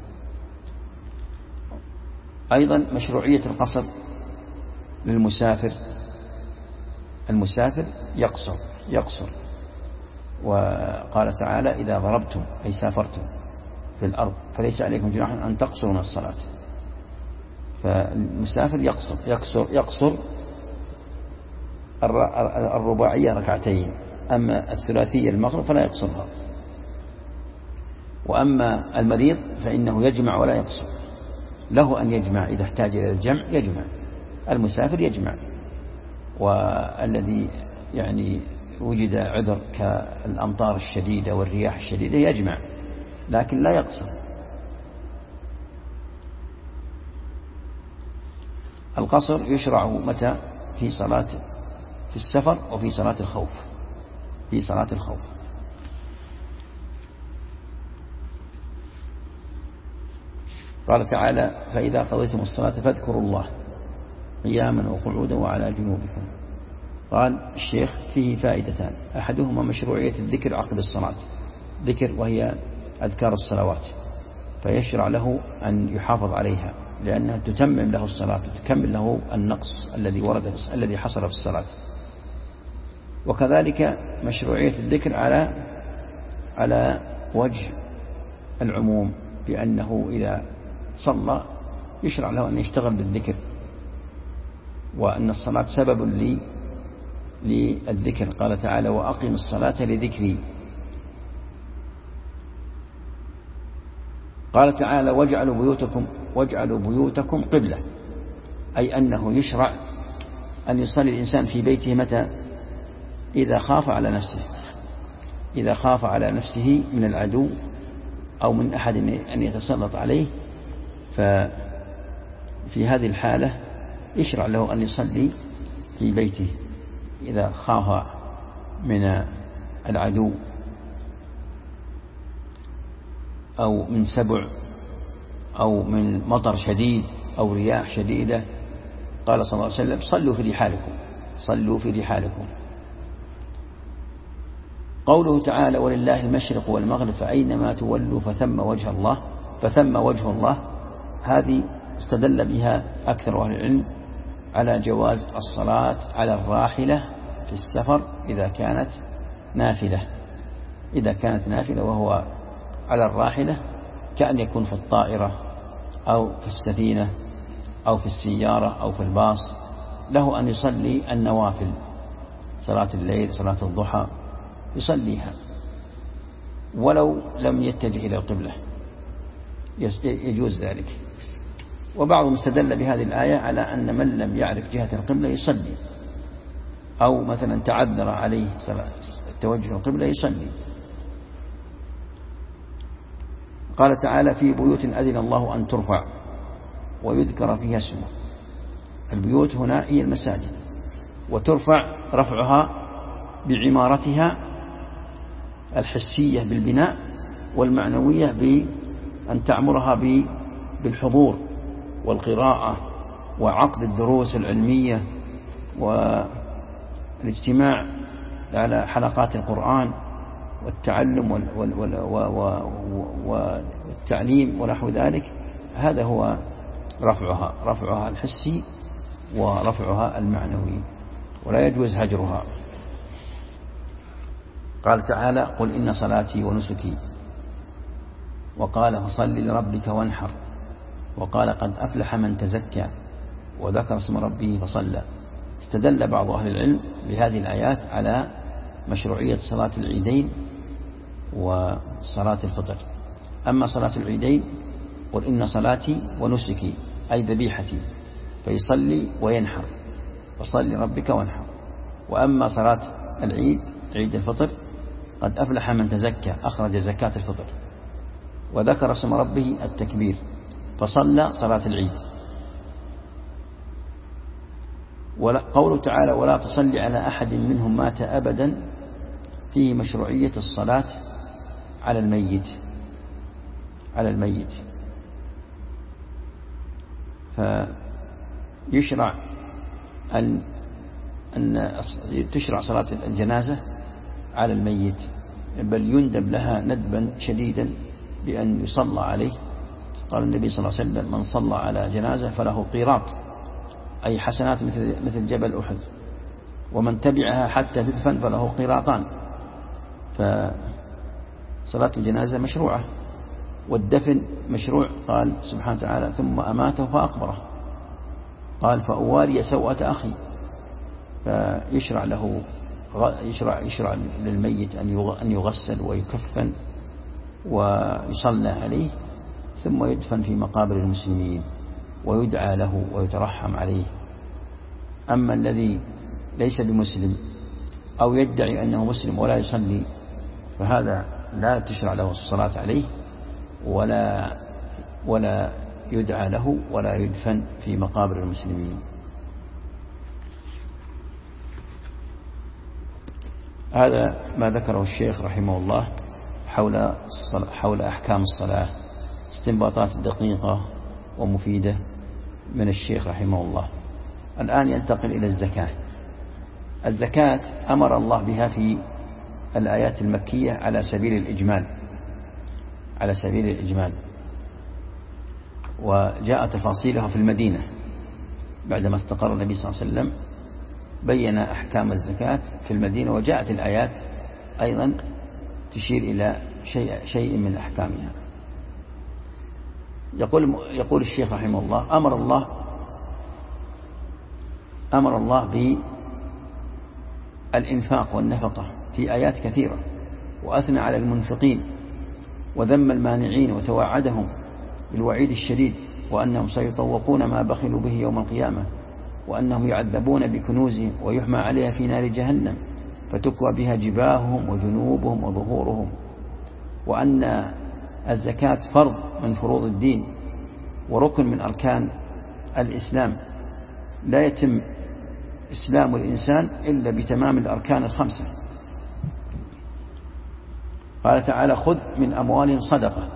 أيضا مشروعية القصر للمسافر، المسافر يقصر، وقال تعالى إذا ضربتم أي سافرتم في الأرض فليس عليكم جناح أن تقصروا من الصلاة. فالمسافر يقصر الرباعية ركعتين، أما الثلاثية المغرب فلا يقصرها. وأما المريض فإنه يجمع ولا يقصر، له أن يجمع إذا احتاج إلى الجمع يجمع، المسافر يجمع، والذي يعني وجد عذر كالأمطار الشديدة والرياح الشديدة يجمع لكن لا يقصر. القصر يشرع متى؟ في السفر وفي صلاة الخوف. قال تعالى فإذا قضيتم الصلاة فاذكروا الله قياما وقعودا وعلى جنوبكم. قال الشيخ فيه فائدتان، أحدهما مشروعية الذكر عقب الصلاة، ذكر وهي أذكار الصلوات، فيشرع له أن يحافظ عليها لأنها تتمم له الصلاة وتكمل له النقص الذي حصل في الصلاة. وكذلك مشروعية الذكر على وجه العموم، بأنه إذا صلى يشرع له أن يشتغل بالذكر، وأن الصلاة سبب للذكر. قال تعالى وأقم الصلاة لذكري. قال تعالى واجعلوا بيوتكم قبلة، أي أنه يشرع أن يصلي الإنسان في بيته متى؟ إذا خاف على نفسه من العدو أو من أحد أن يتسلط عليه، ففي هذه الحالة يشرع له أن يصلي في بيته إذا خاف من العدو أو من سبع أو من مطر شديد أو رياح شديدة. قال صلى الله عليه وسلم صلوا في رحالكم. قوله تعالى ولله المشرق والمغرب فأينما تولوا فثم وجه الله، هذه استدل بها أكثر أهل العلم على جواز الصلاة على الراحلة في السفر إذا كانت نافلة، وهو على الراحلة كأن يكون في الطائرة أو في السفينة أو في السيارة أو في الباص، له أن يصلي النوافل، صلاة الليل صلاة الضحى يصليها ولو لم يتجه إلى القبلة، يجوز ذلك. وبعضهم استدل بهذه الآية على أن من لم يعرف جهة القبلة يصلي، أو مثلا تعذر عليه التوجه القبلة يصلي. قال تعالى في بيوت أذن الله أن ترفع ويذكر فيها اسمه. البيوت هنا هي المساجد، وترفع رفعها بعمارتها الحسية بالبناء، والمعنوية بأن تعمرها بالحضور والقراءة وعقد الدروس العلمية والاجتماع على حلقات القرآن والتعلم والتعليم ونحو ذلك. هذا هو رفعها الحسي ورفعها المعنوي. ولا يجوز هجرها. قال تعالى: قل إن صلاتي ونسكي، وقال: فصل لربك وانحر، وقال: قد أفلح من تزكى وذكر اسم ربه فصلى. استدل بعض أهل العلم بهذه الآيات على مشروعية صلاة العيدين وصلاة الفطر. أما صلاة العيدين: قل إن صلاتي ونسكي، أي ذبيحتي، فيصلي وينحر، فصل لربك وانحر. وأما صلاة العيد، عيد الفطر: قد أفلح من تزكى، أخرج زكاة الفطر، وذكر اسم ربه، التكبير، فصلى صلاة العيد. قوله تعالى: ولا تصلي على أحد منهم مات أبدا، فيه مشروعية الصلاة على الميت. فيشرع أن تشرع صلاة الجنازة على الميت، بل يندب لها ندبا شديدا بأن يصلى عليه. قال النبي صلى الله عليه وسلم: من صلى على جنازة فله قيراط، أي حسنات مثل جبل أحد، ومن تبعها حتى تدفن فله قيراطان. فصلاة الجنازة مشروعة، والدفن مشروع. قال سبحانه وتعالى: ثم أماته فأقبره. قال: فأواري سوءة أخي. فيشرع للميت أن يغسل ويكفن ويصلى عليه، ثم يدفن في مقابر المسلمين ويدعى له ويترحم عليه. أما الذي ليس بمسلم أو يدعي أنه مسلم ولا يصلي، فهذا لا تشرع له الصلاة عليه، ولا يدعى له، ولا يدفن في مقابر المسلمين. هذا ما ذكره الشيخ رحمه الله حول أحكام الصلاة، استنباطات دقيقة ومفيدة من الشيخ رحمه الله. الآن ينتقل إلى الزكاة. الزكاة أمر الله بها في الآيات المكية على سبيل الإجمال، وجاء تفاصيلها في المدينة بعدما استقر النبي صلى الله عليه وسلم، بين أحكام الزكاة في المدينة، وجاءت الآيات أيضا تشير إلى شيء من أحكامها. يقول الشيخ رحمه الله: أمر الله بالإنفاق والنفقة في آيات كثيرة، وأثنى على المنفقين وذم المانعين وتوعدهم بالوعيد الشديد، وأنهم سيطوقون ما بخلوا به يوم القيامة، وأنهم يعذبون بكنوزهم ويحمى عليها في نار جهنم فتكوى بها جباههم وجنوبهم وظهورهم، وأن الزكاة فرض من فروض الدين وركن من أركان الإسلام، لا يتم إسلام الإنسان إلا بتمام الأركان الخمسة. قال تعالى: خذ من أموالهم صدقة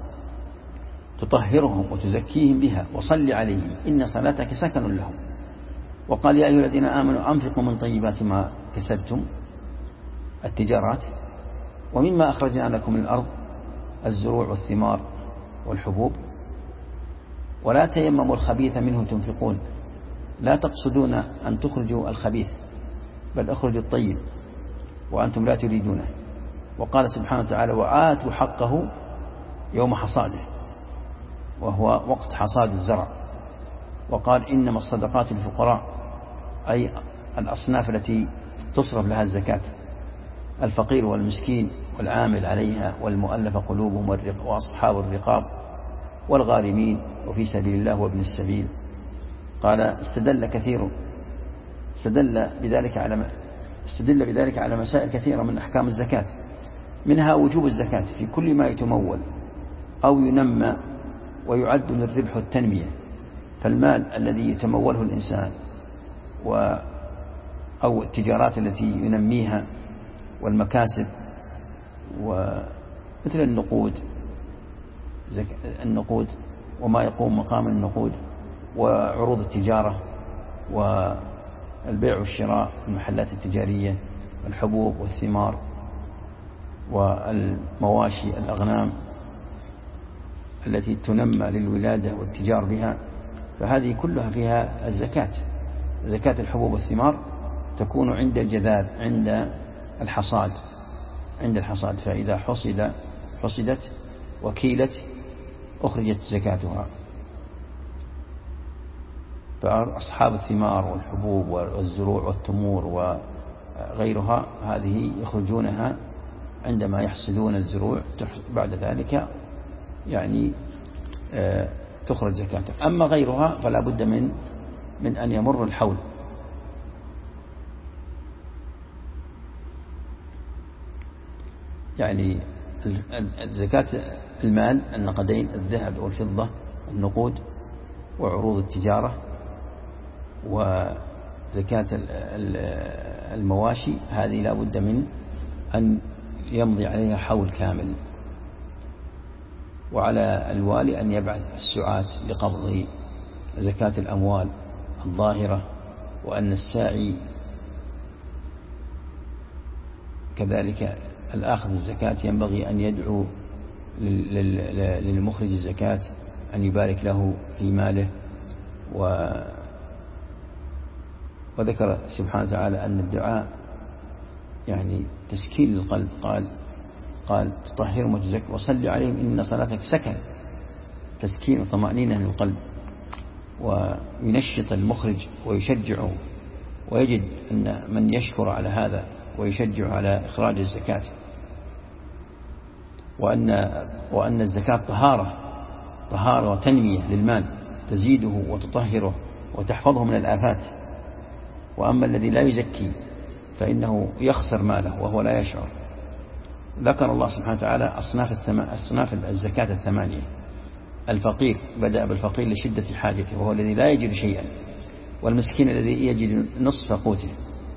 تطهرهم وتزكيهم بها وصل عليهم إن صلاتك سكن لهم. وقال: يا أيها الذين آمنوا أنفقوا من طيبات ما كسبتم، التجارات، ومما أخرجنا لكم من الأرض، الزروع والثمار والحبوب، ولا تيمموا الخبيث منه تنفقون. لا تقصدون أن تخرجوا الخبيث، بل أخرجوا الطيب وأنتم لا تريدونه. وقال سبحانه وتعالى: وآتوا حقه يوم حصاده، وهو وقت حصاد الزرع. وقال: إنما الصدقات للفقراء، أي الأصناف التي تصرف لها الزكاة: الفقير والمسكين والعامل عليها والمؤلف قلوبهم وأصحاب الرقاب والغارمين وفي سبيل الله وابن السبيل. قال: استدل بذلك على مسائل كثيرة من أحكام الزكاة، منها وجوب الزكاة في كل ما يتمول أو ينمى ويعد للربح والتنمية. فالمال الذي يتموله الإنسان أو التجارات التي ينميها والمكاسب، ومثل النقود وما يقوم مقام النقود، وعروض التجارة والبيع والشراء في المحلات التجارية، والحبوب والثمار والمواشي الأغنام التي تنمى للولادة والتجار بها، فهذه كلها فيها الزكاة. زكاة الحبوب والثمار تكون عند الجذاذ، عند الحصاد، فإذا حصدت وكيلت أخرجت زكاتها. فأصحاب الثمار والحبوب والزروع والتمور وغيرها هذه يخرجونها عندما يحصدون الزروع، بعد ذلك يعني تخرج زكاتها. أما غيرها فلا بد من أن يمر الحول. يعني زكاة المال، النقدين، الذهب والفضة، النقود وعروض التجارة، وزكاة المواشي، هذه لا بد من أن يمضي عليها حول كامل. وعلى الوالي أن يبعث السعاة لقبض زكاة الأموال الظاهرة، وأن الساعي كذلك الآخذ الزكاة ينبغي أن يدعو للمخرج الزكاة أن يبارك له في ماله. وذكر سبحانه وتعالى أن الدعاء يعني تسكين للقلب، قال تطهرهم وتزكي وصل عليهم إن صلاتك سكن، تسكين وطمأنينة للقلب، وينشط المخرج ويشجعه، ويجد أن من يشكر على هذا ويشجع على إخراج الزكاة، وأن الزكاة طهارة وتنمية للمال، تزيده وتطهره وتحفظه من الآفات. وأما الذي لا يزكي فإنه يخسر ماله وهو لا يشعر. ذكر الله سبحانه وتعالى أصناف الزكاة الثمانية. الفقير، بدأ بالفقير لشدة حاجته وهو الذي لا يجد شيئا، والمسكين الذي يجد نصف قوته.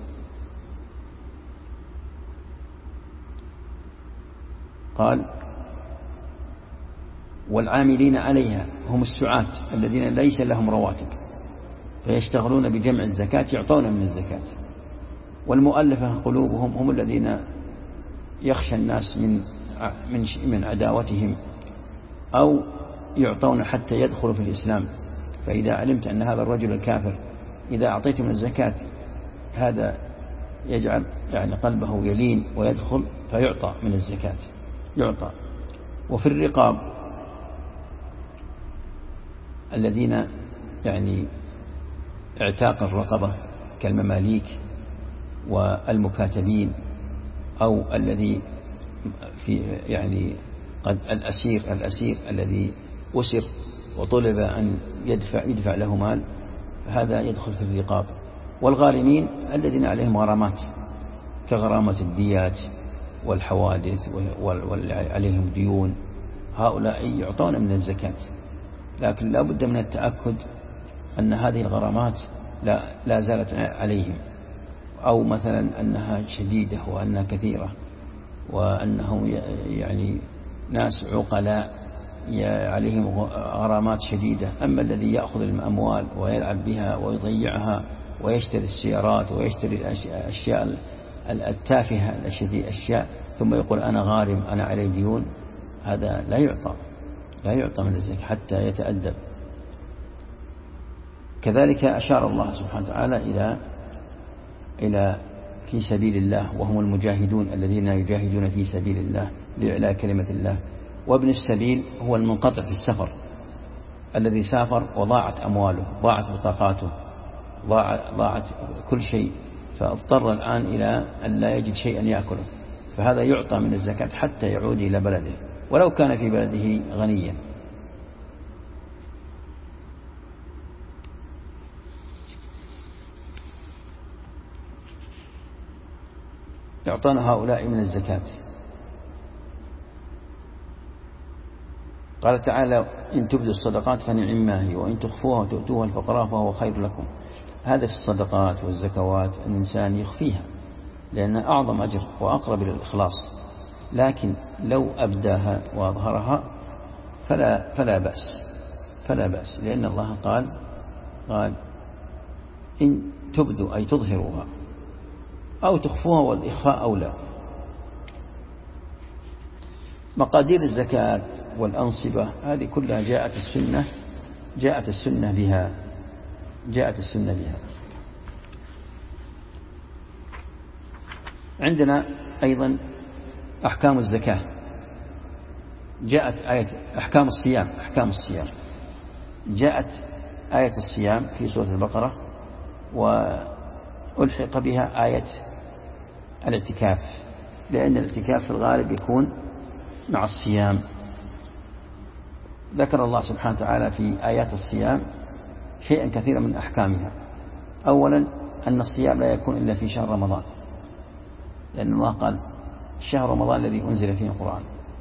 قال والعاملين عليها هم السعاة الذين ليس لهم رواتب فيشتغلون بجمع الزكاة يعطون من الزكاة. والمؤلفة قلوبهم هم الذين يخشى الناس من عداوتهم أو يعطون حتى يدخلوا في الإسلام. فإذا علمت أن هذا الرجل الكافر إذا أعطيته من الزكاة هذا يجعل يعني قلبه يلين ويدخل فيعطى من الزكاة، يعطى. وفي الرقاب الذين يعني اعتاق الرقبة كالمماليك والمكاتبين، أو الذي في يعني قد الأسير الذي أسر وطلب أن يدفع له مال، هذا يدخل في الرقاب. والغارمين الذين عليهم غرامات كغرامة الديات والحوادث وعليهم ديون، هؤلاء يعطون من الزكاة، لكن لا بد من التأكد أن هذه الغرامات لا زالت عليهم، أو مثلا أنها شديدة وأنها كثيرة وأنهم يعني ناس عقلاء عليهم غرامات شديدة. أما الذي يأخذ الأموال ويلعب بها ويضيعها ويشتري السيارات ويشتري الأشياء التافهة الأشياء ثم يقول أنا غارم أنا علي ديون، هذا لا يعطى من الزكاة حتى يتأدب. كذلك أشار الله سبحانه وتعالى إلى في سبيل الله، وهم المجاهدون الذين يجاهدون في سبيل الله لإعلاء كلمة الله. وابن السبيل هو المنقطع في السفر الذي سافر وضاعت أمواله، ضاعت بطاقاته، ضاعت كل شيء، فاضطر الآن إلى أن لا يجد شيئا يأكله، فهذا يعطى من الزكاة حتى يعود إلى بلده ولو كان في بلده غنيا. يعطون هؤلاء من الزكاة. قال تعالى إن تبدوا الصدقات فنعم ما هي وإن تخفوها وتؤتوها الفقراء فهو خير لكم. هذا في الصدقات والزكوات الإنسان يخفيها لأنها أعظم أجر وأقرب للإخلاص، لكن لو أبداها وأظهرها فلا بأس لأن الله قال إن تبدوا أي تظهروها أو تخفوها، والإخفاء أولى. مقادير الزكاة والأنصبة هذه كلها جاءت السنة بها. عندنا أيضا أحكام الزكاة، جاءت آية أحكام الصيام جاءت آية الصيام في سورة البقرة، وألحق بها آية الاعتكاف، لأن الاعتكاف في الغالب يكون مع الصيام. ذكر الله سبحانه وتعالى في آيات الصيام شيئا كثيرا من أحكامها. أولا أن الصيام لا يكون إلا في شهر رمضان، لأن الله قال شهر رمضان الذي أنزل فيه القرآن،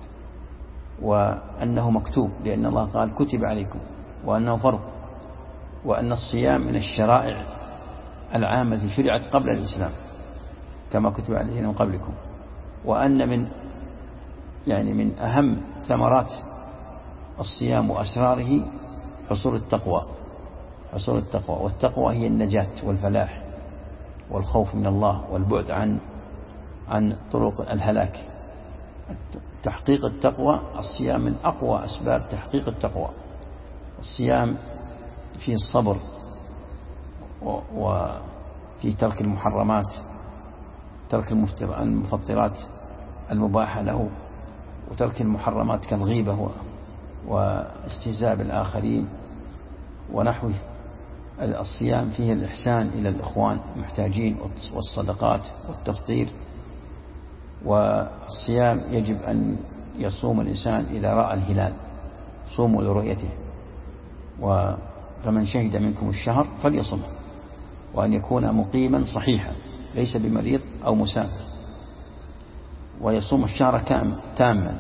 وأنه مكتوب لأن الله قال كتب عليكم، وأنه فرض، وأن الصيام من الشرائع العامة شرعت قبل الإسلام كما كتب على الذين من قبلكم، وأن من أهم ثمرات الصيام وأسراره حصول التقوى، والتقوى هي النجاة والفلاح والخوف من الله والبعد عن طرق الهلاك. تحقيق التقوى، الصيام من أقوى أسباب تحقيق التقوى. الصيام فيه الصبر، وفي ترك المحرمات، ترك المفطرات المباحة له، وترك المحرمات كالغيبة واستهزاء بالآخرين ونحوه. الصيام فيه الإحسان إلى الإخوان المحتاجين والصدقات والتفطير. والصيام يجب أن يصوم الإنسان إذا رأى الهلال، صوموا لرؤيته، فمن شهد منكم الشهر فليصم، وأن يكون مقيما صحيحا ليس بمريض أو مسافر، ويصوم الشهر تاما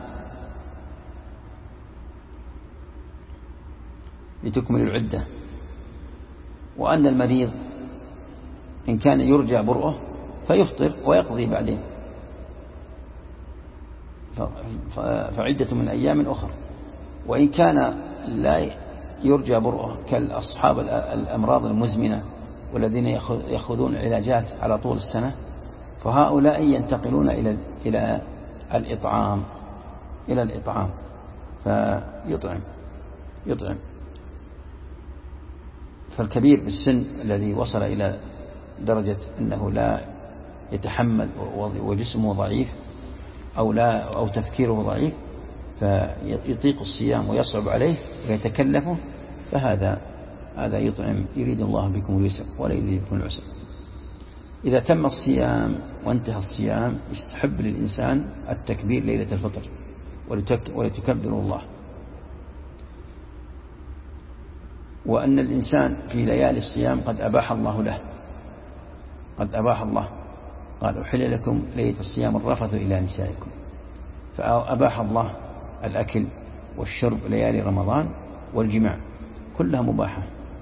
لتكمل العدة. وأن المريض إن كان يرجى برؤه فيفطر ويقضي بعدين، فعدة من أيام أخرى. وإن كان لا يرجى برؤه كالأصحاب الأمراض المزمنة والذين يأخذون علاجات على طول السنة، فهؤلاء ينتقلون إلى الإطعام فيطعم. فالكبير بالسن الذي وصل إلى درجة أنه لا يتحمل وجسمه ضعيف أو تفكيره ضعيف، فيطيق الصيام ويصعب عليه ويتكلفه، فهذا يطعم. يريد الله بكم اليسر ولا يريد بكم العسر. إذا تم الصيام وانتهى الصيام يستحب للإنسان التكبير ليلة الفطر ولتكبروا الله. وأن الإنسان في ليالي الصيام قد أباح الله قال أحل لكم ليلة الصيام الرفث إلى نسائكم، فأباح الله الأكل والشرب ليالي رمضان والجماع كلها مباحة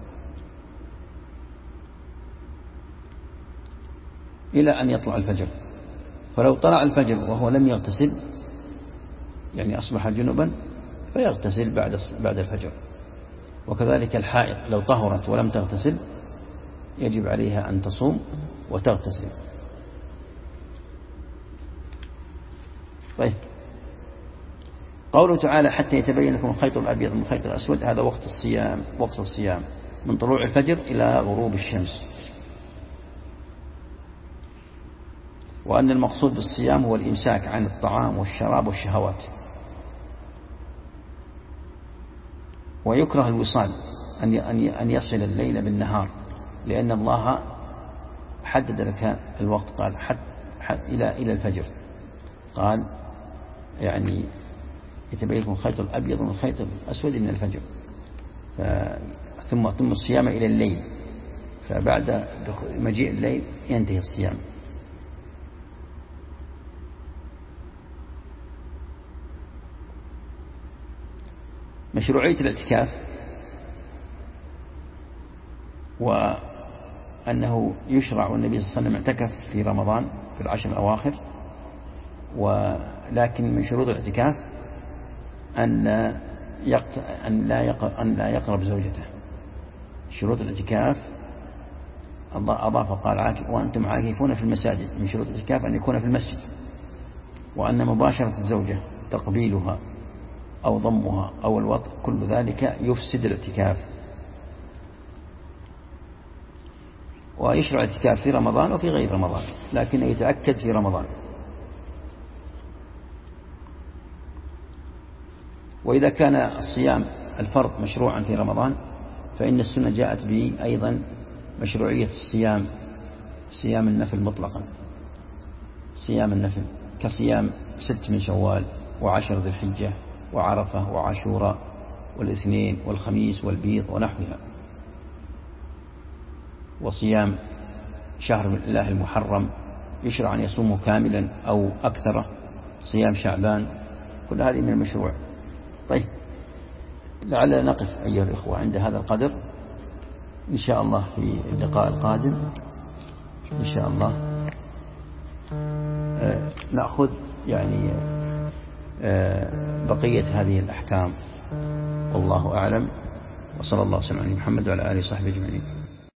إلى أن يطلع الفجر. فلو طلع الفجر وهو لم يغتسل، يعني أصبح جنبا، فيغتسل بعد الفجر. وكذلك الحائض لو طهرت ولم تغتسل يجب عليها أن تصوم وتغتسل. طيب، قوله تعالى حتى يتبين لكم الخيط الأبيض من الخيط الأسود، هذا وقت الصيام من طلوع الفجر إلى غروب الشمس. وأن المقصود بالصيام هو الإمساك عن الطعام والشراب والشهوات. ويكره الوصال أن يصل الليل بالنهار، لأن الله حدد لك الوقت، قال إلى الفجر، قال يعني يتبين لكم الخيط الأبيض من الخيط الأسود من الفجر، ثم الصيام إلى الليل، فبعد مجيء الليل ينتهي الصيام. مشروعية الاعتكاف، وأنه يشرع، والنبي صلى الله عليه وسلم اعتكف في رمضان في العشر الأواخر، ولكن من شروط الاعتكاف أن لا يقرب زوجته. شروط الاعتكاف الله أضاف قال وأنتم عاكفون في المساجد، من شروط الاعتكاف أن يكون في المسجد، وأن مباشرة الزوجة تقبيلها أو ضمها أو الوطء كل ذلك يفسد الاعتكاف. ويشرع الاعتكاف في رمضان وفي غير رمضان، لكن يتأكد في رمضان. وإذا كان الصيام الفرض مشروعا في رمضان فإن السنة جاءت به أيضا مشروعية صيام النفل مطلقا، صيام النفل كصيام 6 من شوال و10 ذي الحجة وعرفة وعاشوراء والاثنين والخميس والبيض ونحوها، وصيام شهر الله المحرم يشرع أن يصومه كاملا أو أكثر، صيام شعبان، كل هذه من المشروع. طيب لعلنا نقف أيها الإخوة عند هذا القدر، إن شاء الله في اللقاء القادم إن شاء الله نأخذ يعني بقية هذه الأحكام، والله أعلم، وصلى الله وسلم على محمد وعلى آله وصحبه أجمعين.